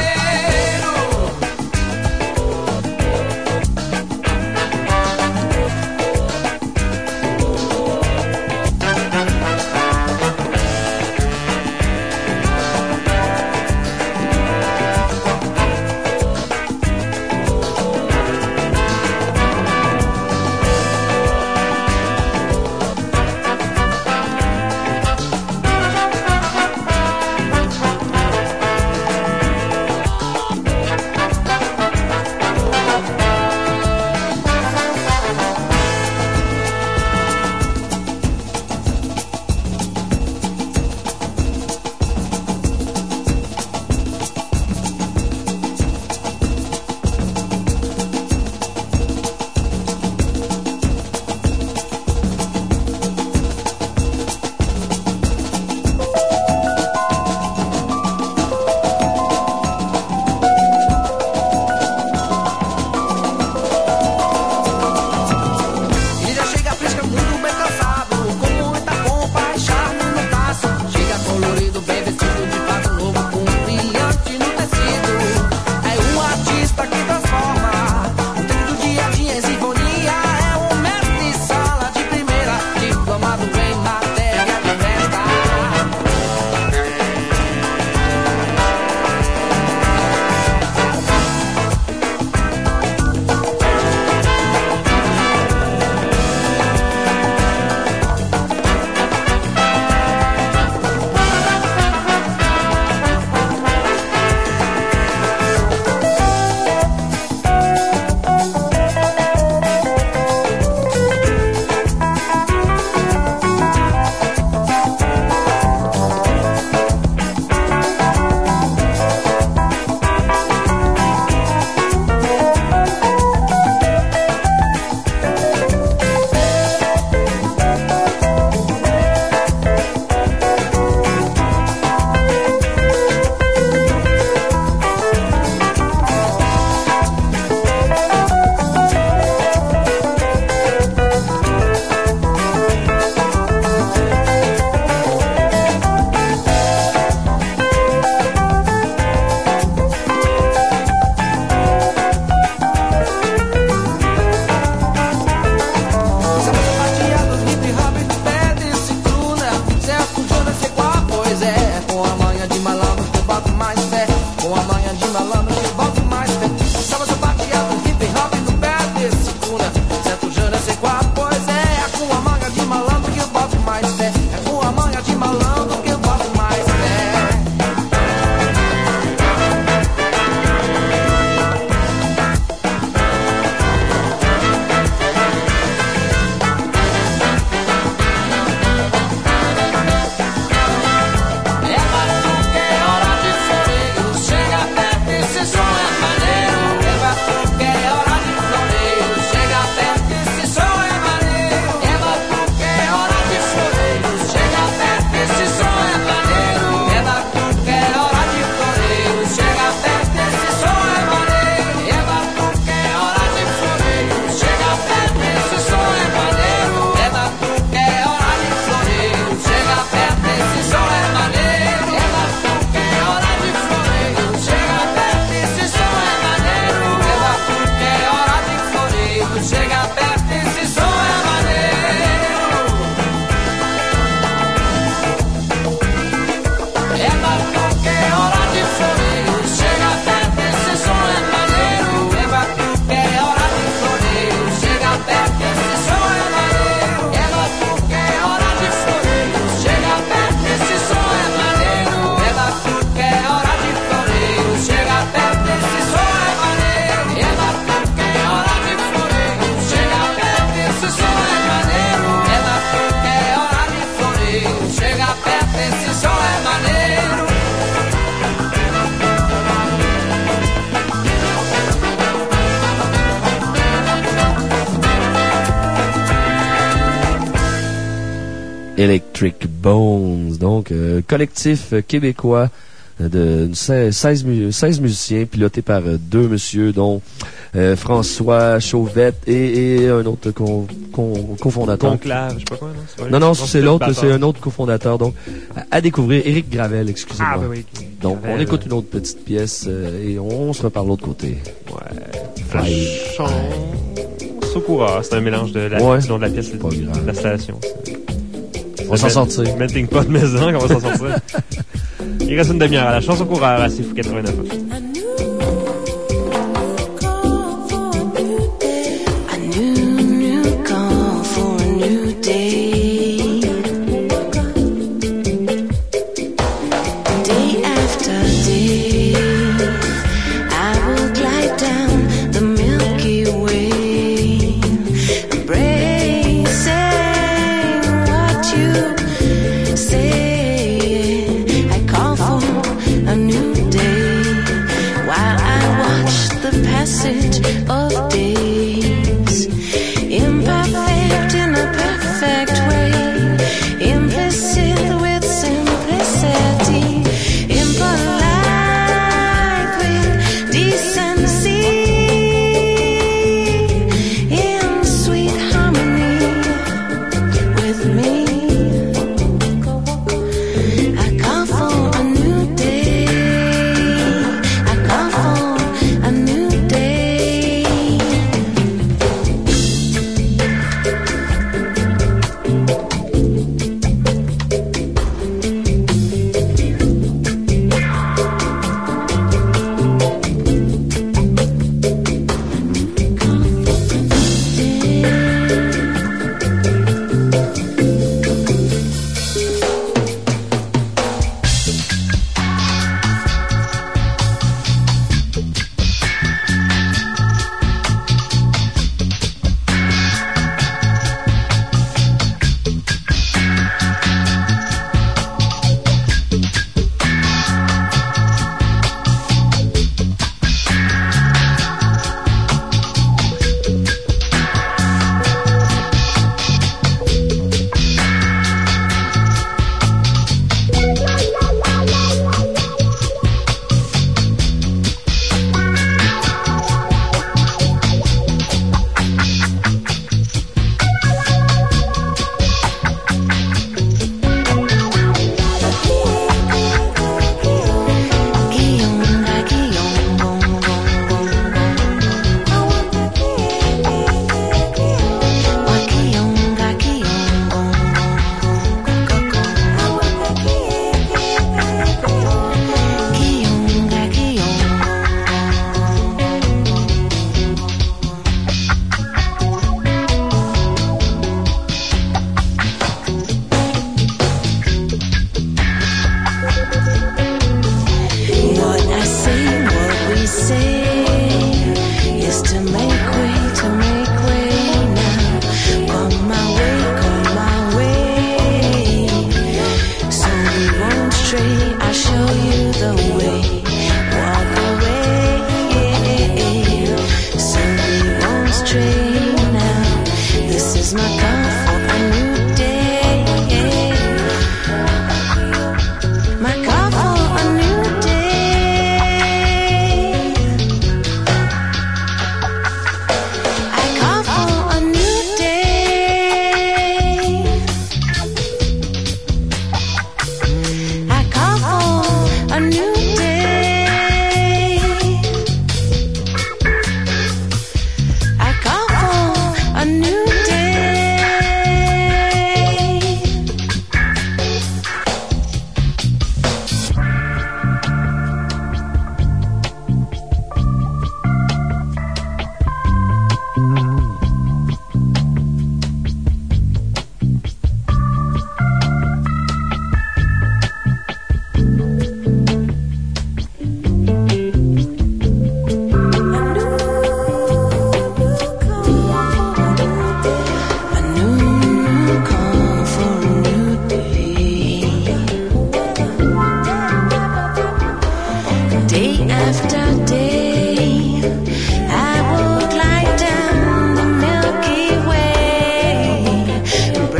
Electric Bones, donc euh, collectif québécois de seize, seize musiciens pilotés par deux messieurs, dont euh, François Chauvette et, et un autre co- co- cofondateur. Conclave, je sais pas quoi, non? C'est pas Non, non, c'est l'autre, batteur. c'est un autre cofondateur. Donc, à, à découvrir, Éric Gravel, excusez-moi. Ah, ben oui. Donc, Gravel. on écoute une autre petite pièce euh, et on se reparle de l'autre côté. Ouais. Fly. Chance au coureur. C'est un mélange de la, Ouais. du nom de la pièce et Pas de grave. l'installation. On va s'en sortir. Melting pot de maison, qu'on va s'en sortir. Il reste une demi-heure à la chance au coureur à C'est Fou quatre-vingt-neuf.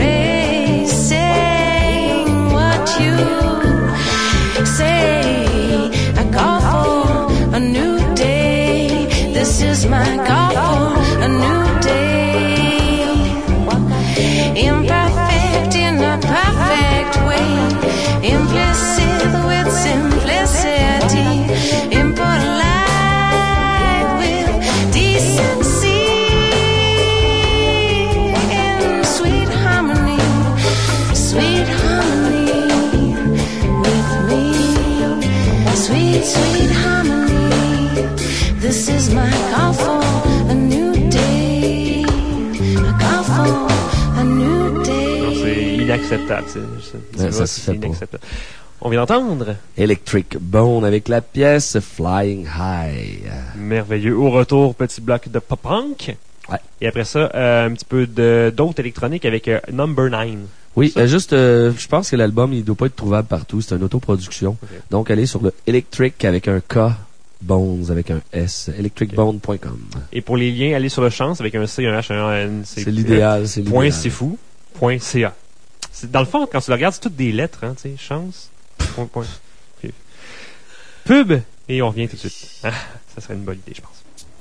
Say sweet, sweet harmony. This is my call for a new day. My call for a new day. Non, c'est inacceptable. C'est, c'est, Ouais, ça vois, se c'est fait pas. inacceptable. On vient d'entendre. Electric Bone avec la pièce Flying High. Merveilleux. Au retour, petit bloc de pop-punk. Ouais. Et après ça, euh, un petit peu de, d'autres électroniques avec euh, Number nine. Oui, euh, juste, euh, je pense que l'album, il doit pas être trouvable partout. C'est une autoproduction. Okay. Donc, allez sur le Electric avec un K, Bones avec un S, electric bone point com. Et pour les liens, allez sur le Chance avec un C, un H, un N. C'est l'idéal, c'est l'idéal. Point c'est fou. Point C A. C'est, dans le fond, quand tu le regardes, c'est toutes des lettres, hein, tu sais. Chance. Point, point. Puis, pub. Et on revient tout de suite. Ah, ça serait une bonne idée, je pense.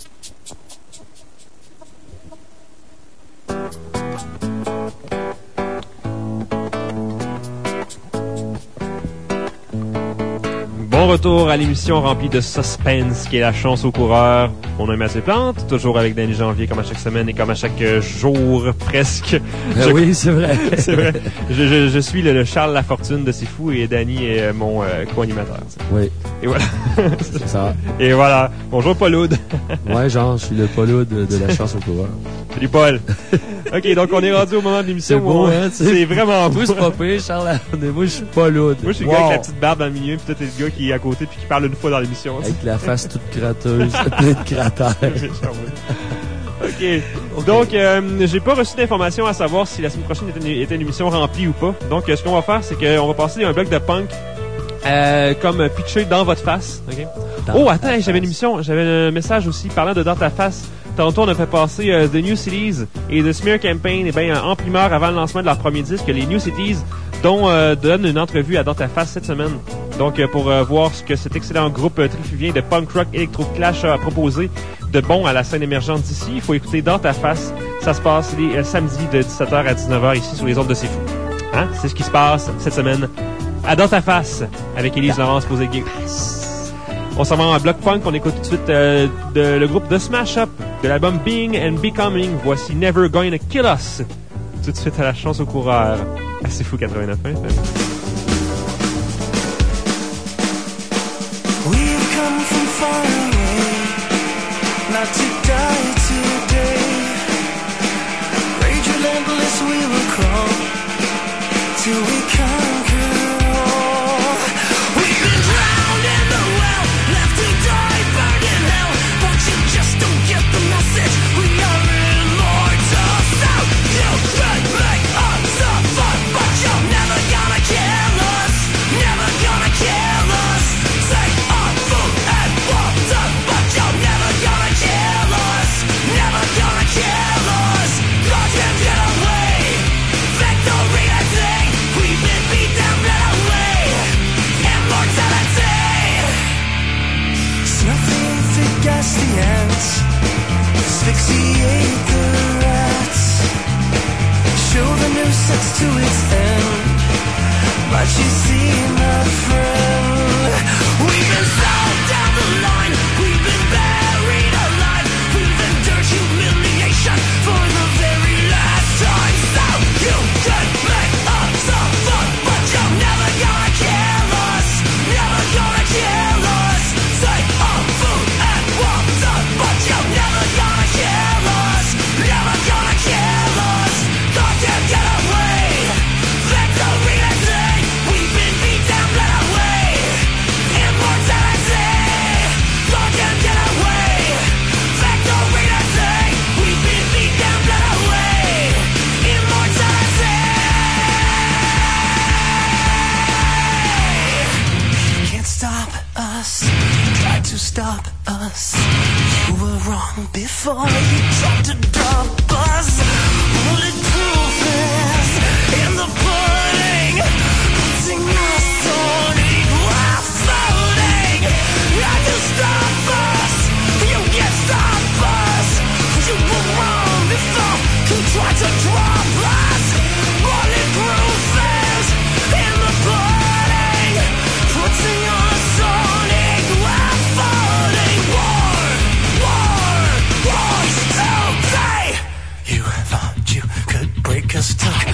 Bon retour à l'émission remplie de suspense qui est la chance aux coureurs. Mon nom est Mathieu Plante, toujours avec Danny Janvier comme à chaque semaine et comme à chaque jour presque. Euh, je... Oui, c'est vrai. c'est vrai. Je, je, je suis le, le Charles Lafortune de C'est Fou et Danny est mon euh, co-animateur. T'sais. Oui. Et voilà. C'est ça. Et voilà. Bonjour Paul Aude. Ouais, genre, je suis le polo de, de la chance au coureur. Salut Paul. OK, donc on est rendu au moment de l'émission. C'est beau, où on... hein, c'est vraiment beau. Moi, c'est pas pire, Charles. Moi, je suis pas lourd. Moi, je suis le wow. gars avec la petite barbe dans le milieu, puis toi, t'es le gars qui est à côté puis qui parle une fois dans l'émission. Avec la face toute crateuse, plein de cratères. OK. Donc, euh, j'ai pas reçu d'informations à savoir si la semaine prochaine était une, était une émission remplie ou pas. Donc, euh, ce qu'on va faire, c'est qu'on va passer un bloc de punk euh, comme pitché dans votre face. OK? Dans oh, attends, hey, j'avais une émission, j'avais un message aussi parlant de dans ta face. Tantôt, on a fait passer euh, The New Cities et The Smear Campaign, et bien, en primeur avant le lancement de leur premier disque, les New Cities, dont euh, donne une entrevue à Dans ta face cette semaine. Donc, euh, pour euh, voir ce que cet excellent groupe euh, trifluvien de punk rock électro-clash a proposé de bon à la scène émergente d'ici, il faut écouter Dans ta face. Ça se passe les euh, samedis de dix-sept heures à dix-neuf heures ici sur les ondes de C'est Fou. Hein? C'est ce qui se passe cette semaine à Dans ta face avec Élise Laurence Posé-Gué. On s'en va en bloc punk. On écoute tout de suite euh, de, le groupe The Smash Up de l'album Being and Becoming. Voici Never Gonna Kill Us. Tout de suite à la chance au coureur. Ah, c'est fou quatre-vingt-neuf F M. We've come from far away, not to die today. Rage relentless, we will crawl till we conquer all. We've been drowned in the well, left to die, burned in hell. But you just don't get the message. We are immortal, so you could make us a fun, but you're never gonna kill us. Never gonna kill us. Say our food and water, but you're never gonna kill us. Never gonna kill us. God can get away. Victory I think. We've been beat down, led away. Immortality. Snuffing the gas, the ants. Asphyxiate the rats. Show the new sex to its end. But you see, my friend, we've been sold down the line. We've been buried alive. We've endured humiliation for the very last time. So you could make us a fun, but you're never gonna kill us. Never gonna kill us. Say our food and water, but you're never gonna kill us. Never gonna kill us. God can't get away. Victory I say. We've been beat down, led away. Immortality. God can't get away. Victory I say. We've been beat down, led away. Immortality. Can't stop us. Try to stop us. You were wrong before you tried to drop us. Bulletproof is in the pudding. Putting us on equal footing. Try to stop us. You can't stop us. You were wrong before you tried to drop us. Bulletproof is in the pudding. Putting us on equal footing. War, war, war. Okay. You thought you could break us, took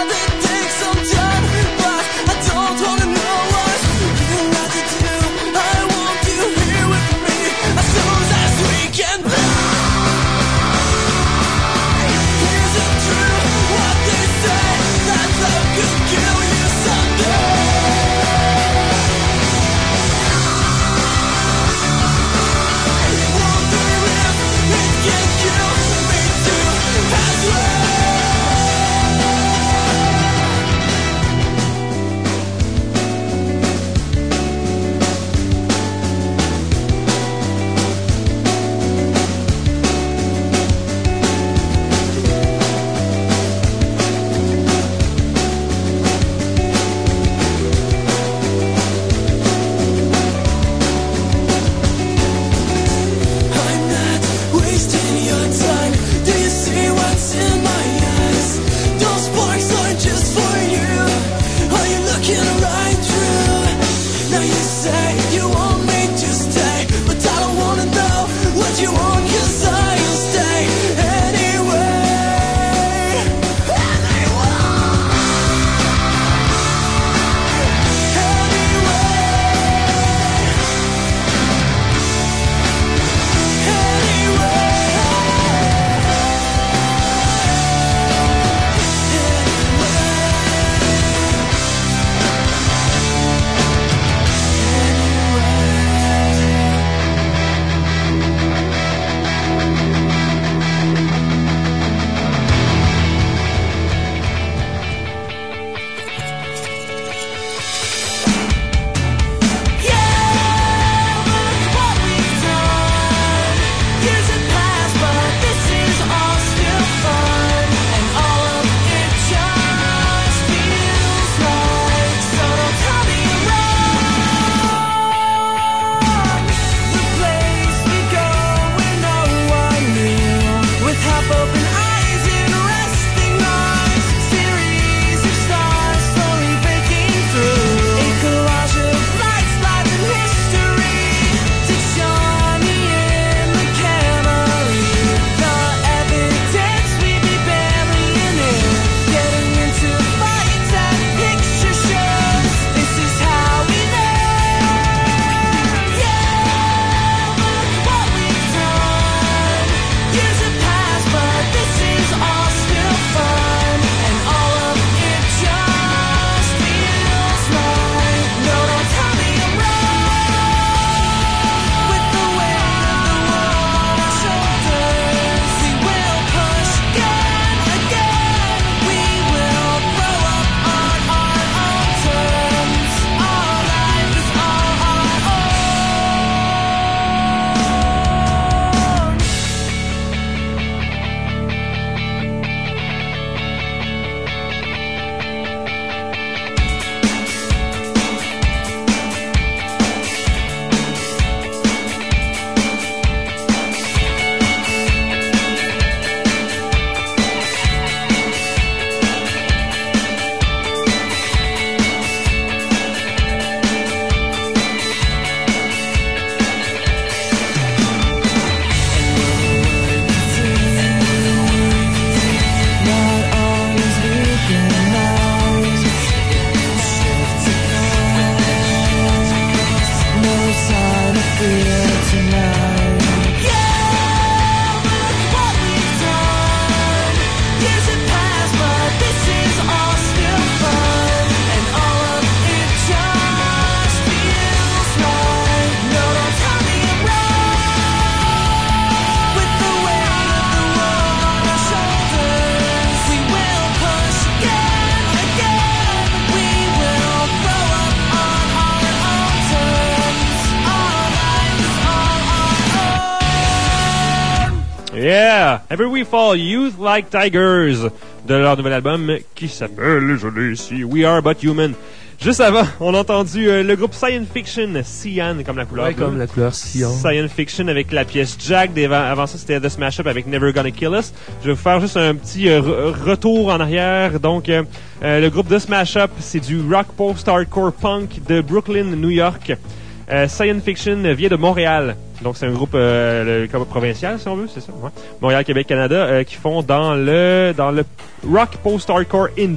Yeah! Every We Fall, Youth Like Tigers, de leur nouvel album qui s'appelle, je l'ai ici, We Are But Human. Juste avant, on a entendu euh, le groupe Science Fiction, Cyan, comme la couleur ouais, bleue. comme la couleur cyan. Science Fiction avec la pièce Jack. Avant, avant ça, c'était The Smash Up avec Never Gonna Kill Us. Je vais vous faire juste un petit euh, re- retour en arrière. Donc, euh, euh, le groupe The Smash Up, c'est du rock post-hardcore punk de Brooklyn, New York. Euh, Science Fiction vient de Montréal. Donc, c'est un groupe euh, le, provincial, si on veut, c'est ça? Ouais. Montréal, Québec, Canada, euh, qui font dans le dans le rock post-hardcore indie.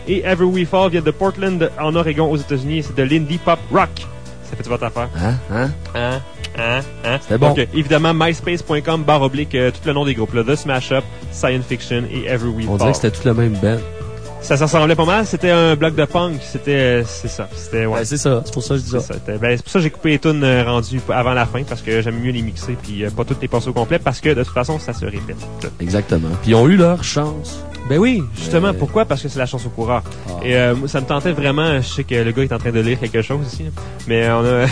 et Ever We Fall vient de Portland, en Oregon, aux États-Unis. C'est de l'indie pop rock. Ça fait-tu votre affaire? Hein? Hein? Hein? Hein? Hein? C'était bon. Donc, euh, évidemment, myspace.com, barre oblique, euh, tout le nom des groupes, là, The Smash Up, Science Fiction et Ever We Fall. On dirait que c'était tout le même band. Ça, ça ressemblait pas mal. C'était un bloc de punk. C'était, euh, c'est ça. C'était, ouais. Ben, c'est ça. C'est pour ça que je dis ça. C'est ça. C'était- Ben, c'est pour ça que j'ai coupé les tunes euh, rendues avant la fin, parce que j'aime mieux les mixer, puis euh, pas toutes les passer au complet, parce que de toute façon, ça se répète. Exactement. Puis ils ont eu leur chance. Ben oui, justement. Euh... Pourquoi? Parce que c'est la chance au coureur. Ah. Et euh, moi, ça me tentait vraiment. Je sais que le gars est en train de lire quelque chose ici, là. Mais on a...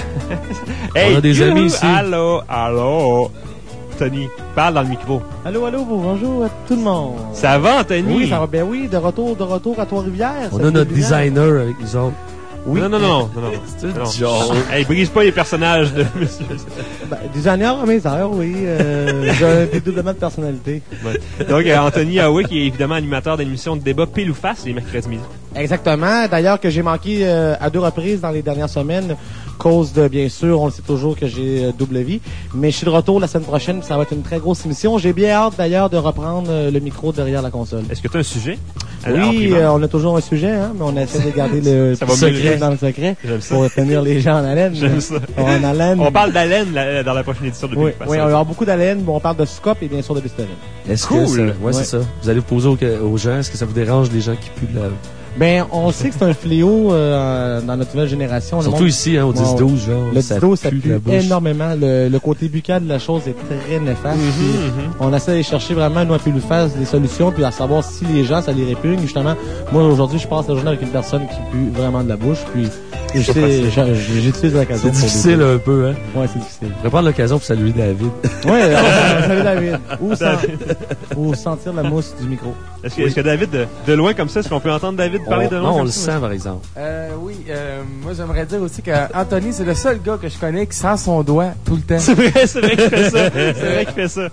hey, On a des you, amis ici. Allô, allô. Tony, parle dans le micro. Allô, allô, bonjour à tout le monde. Ça va, Anthony? Oui, ça va bien, oui, de retour, de retour à Trois-Rivières. On ça a fait notre du bien. designer avec nous autres. Oui. Non, non, non, non, non, non. C'est une Non. joke. Hey, brise pas les personnages de monsieur. Ben, designer à mes heures, oui. Euh, j'ai un dédoublement de personnalité. Ouais. Donc, euh, Anthony Aoué, qui est évidemment animateur d'émission de débat pile ou face les mercredis midi. Exactement. D'ailleurs, que j'ai manqué euh, à deux reprises dans les dernières semaines, cause de, bien sûr, on le sait toujours que j'ai euh, double vie. Mais je suis de retour la semaine prochaine, puis ça va être une très grosse émission. J'ai bien hâte, d'ailleurs, de reprendre euh, le micro derrière la console. Est-ce que tu as un sujet? Alors, en Oui, primeur. euh, on a toujours un sujet, hein, mais on essaie de garder le Ça va secret mieux. dans le secret J'aime ça. pour tenir les gens en haleine. J'aime ça. En haleine. On parle d'haleine là, dans la prochaine édition de Oui, Pile ou Face. oui, on va avoir beaucoup d'haleine, mais on parle de scope et bien sûr de Listerine. Est-ce Cool. que ça... ouais, Ouais. c'est ça. Vous allez vous poser aux, aux gens, est-ce que ça vous dérange les gens qui puent de la... Ben, on sait que c'est un fléau euh, dans notre nouvelle génération. Le Surtout monde- ici, hein, au Ouais, dix douze, genre. Le dix douze, ça pue pue de la bouche. énormément. Le, le côté buccal de la chose est très néfaste. Puis mhm. On essaie de chercher vraiment, nous, à Pile ou Face, des solutions, puis à savoir si les gens, ça les répugne. Justement, moi, aujourd'hui, je passe la journée avec une personne qui pue vraiment de la bouche, puis je pas sais, facile. j'a- j'utilise l'occasion. C'est pour difficile le un peu, hein. dire. Ouais, c'est difficile. On va prendre l'occasion pour saluer David. Ouais, euh, salut David. Ou, sen- ou sentir la mousse du micro. Est-ce que, est-ce que David, de, de loin comme ça, est-ce qu'on peut entendre David parler de On- loin non, on comme le ça? sent, par exemple. Euh, oui, euh, moi j'aimerais dire aussi que Anthony, c'est le seul gars que je connais qui sent son doigt tout le temps. C'est vrai, c'est vrai qu'il fait ça. C'est vrai qu'il fait ça.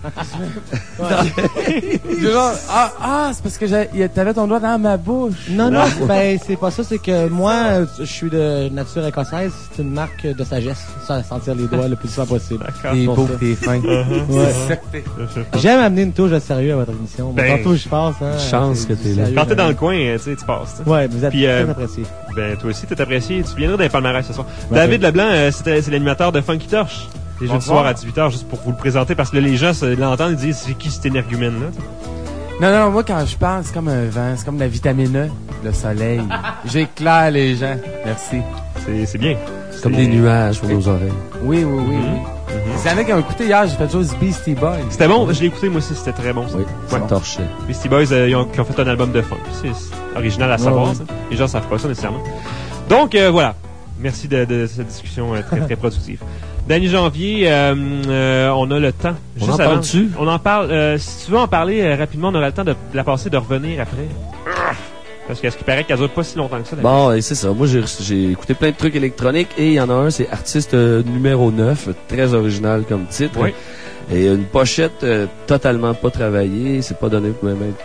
C'est genre, ah, ah, c'est parce que j'ai- y a- t'avais ton doigt dans ma bouche. Non, non, ben, c'est pas ça, c'est que moi, euh, je suis de nature écossaise, c'est une marque de sagesse, ça, sentir les doigts le plus souvent possible. D'accord. T'es Pour beau, ça. t'es fin. Ouais. C'est certain. J'aime amener une touche de sérieux à votre émission. Mais Ben, tantôt, je passe, hein. chance c'est que du t'es là. sérieux, Quand t'es dans le vraiment. coin, tu sais, tu passes. tu sais. Ouais, vous êtes Puis, euh, très apprécié. Ben, toi aussi, t'es apprécié. Tu viendras dans les palmarès ce soir. Ben, David oui. Leblanc, euh, c'était- c'est l'animateur de Funky Torch. Les jeudis Bonsoir. soirs à dix-huit heures, juste pour vous le présenter, parce que là, les gens se l'entendent, ils disent, c'est qui cet énergumène-là? Non, non, moi quand je parle, c'est comme un vent, c'est comme la vitamine E, le soleil. J'éclaire les gens. Merci. C'est, c'est bien. C'est comme C'est- des nuages pour nos oreilles. Oui, oui, oui, oui. C'est y en a qui ont écouté hier, j'ai fait juste Beastie Boys. C'était bon, je l'ai écouté moi aussi, c'était très bon. Ça. Oui, c'est Ouais. torché. Beastie Boys, euh, ils, ont, qui ont fait un album de funk. C'est, c'est original à savoir, ouais. ça. Les gens savent pas ça nécessairement. Donc, euh, voilà. Merci de, de cette discussion euh, très, très productive. Danny Janvier, euh, euh, on a le temps. On Juste en avant- parle-tu? On en parle. Euh, si tu veux en parler euh, rapidement, on aura le temps de, de la passer, de revenir après. Parce qu'à ce qui paraît qu'elle dure pas si longtemps que ça. d'ailleurs. Bon, et c'est ça. Moi, j'ai reçu- j'ai écouté plein de trucs électroniques et il y en a un, c'est artiste euh, numéro neuf, très original comme titre. Oui. Et une pochette euh, totalement pas travaillée, c'est pas donné pour même.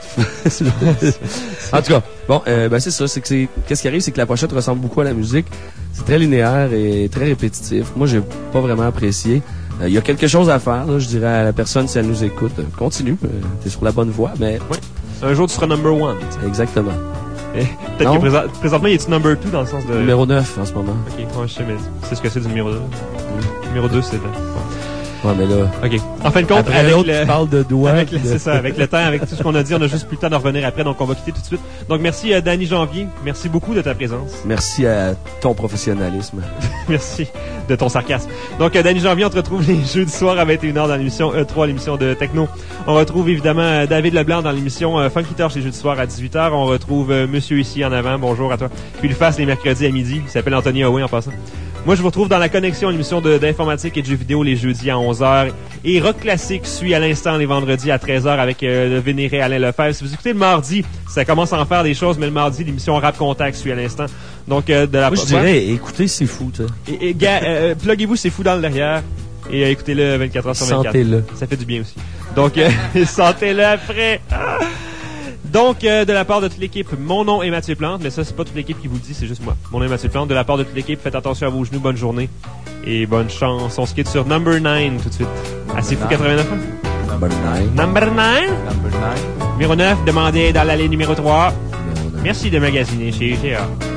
En tout cas, bon, euh, ben c'est ça. C'est que c'est qu'est-ce qui arrive, c'est que la pochette ressemble beaucoup à la musique. C'est très linéaire et très répétitif. Moi, j'ai pas vraiment apprécié. Euh, Il y a quelque chose à faire, là, je dirais à la personne si elle nous écoute. euh, continue, euh, t'es sur la bonne voie, mais Un jour, tu seras number one. tu sais. exactement. Et Peut-être Non. que présent- présentement, il est number two dans le sens de. Numéro neuf en ce moment. Ok, ouais, je sais, mais c'est ce que c'est du numéro deux. Numéro deux, c'est. le- Ouais, mais là. Ok. En fin de compte, Après avec l'autre le. qui parle de doigts. Avec le- puis de- c'est ça, avec le temps, avec tout ce qu'on a dit, on a juste plus le temps de revenir après, donc on va quitter tout de suite. Donc merci à Danny Janvier, merci beaucoup de ta présence. Merci à ton professionnalisme. Merci de ton sarcasme. Donc euh, Danny Janvier, on te retrouve les jeudis soirs à vingt et une heures dans l'émission E trois, l'émission de Techno. On retrouve évidemment euh, David Leblanc dans l'émission euh, Funky Torch les jeudis soirs à dix-huit heures. On retrouve euh, Monsieur ici en avant, bonjour à toi. Puis le face les mercredis à midi, il s'appelle Anthony Owen en passant. Moi, je vous retrouve dans la connexion, l'émission de- d'informatique et de jeux vidéo les jeudis à onze heures. Et Rock Classique suit à l'instant les vendredis à treize heures avec euh, le vénéré Alain Lefebvre. Si vous écoutez le mardi, ça commence à en faire des choses, mais le mardi, l'émission Rap Contact suit à l'instant. Donc, euh, de la Moi, je dirais, écoutez, c'est fou, tu sais. Et, et gars, euh, pluguez-vous, c'est fou dans le derrière. Et euh, écoutez-le vingt-quatre heures sur vingt-quatre. Sentez-le. Ça fait du bien aussi. Donc, euh, sentez-le après. Ah! Donc, euh, de la part de toute l'équipe, mon nom est Mathieu Plante, mais ça, c'est pas toute l'équipe qui vous le dit, c'est juste moi. Mon nom est Mathieu Plante. De la part de toute l'équipe, faites attention à vos genoux, bonne journée et bonne chance. On se quitte sur Number nine tout de suite. À C'est Fou quatre-vingt-neuf. Number nine. Number nine. Number nine. Numéro neuf, demandez dans l'allée numéro trois. Numéro neuf. Merci de magasiner chez I G A.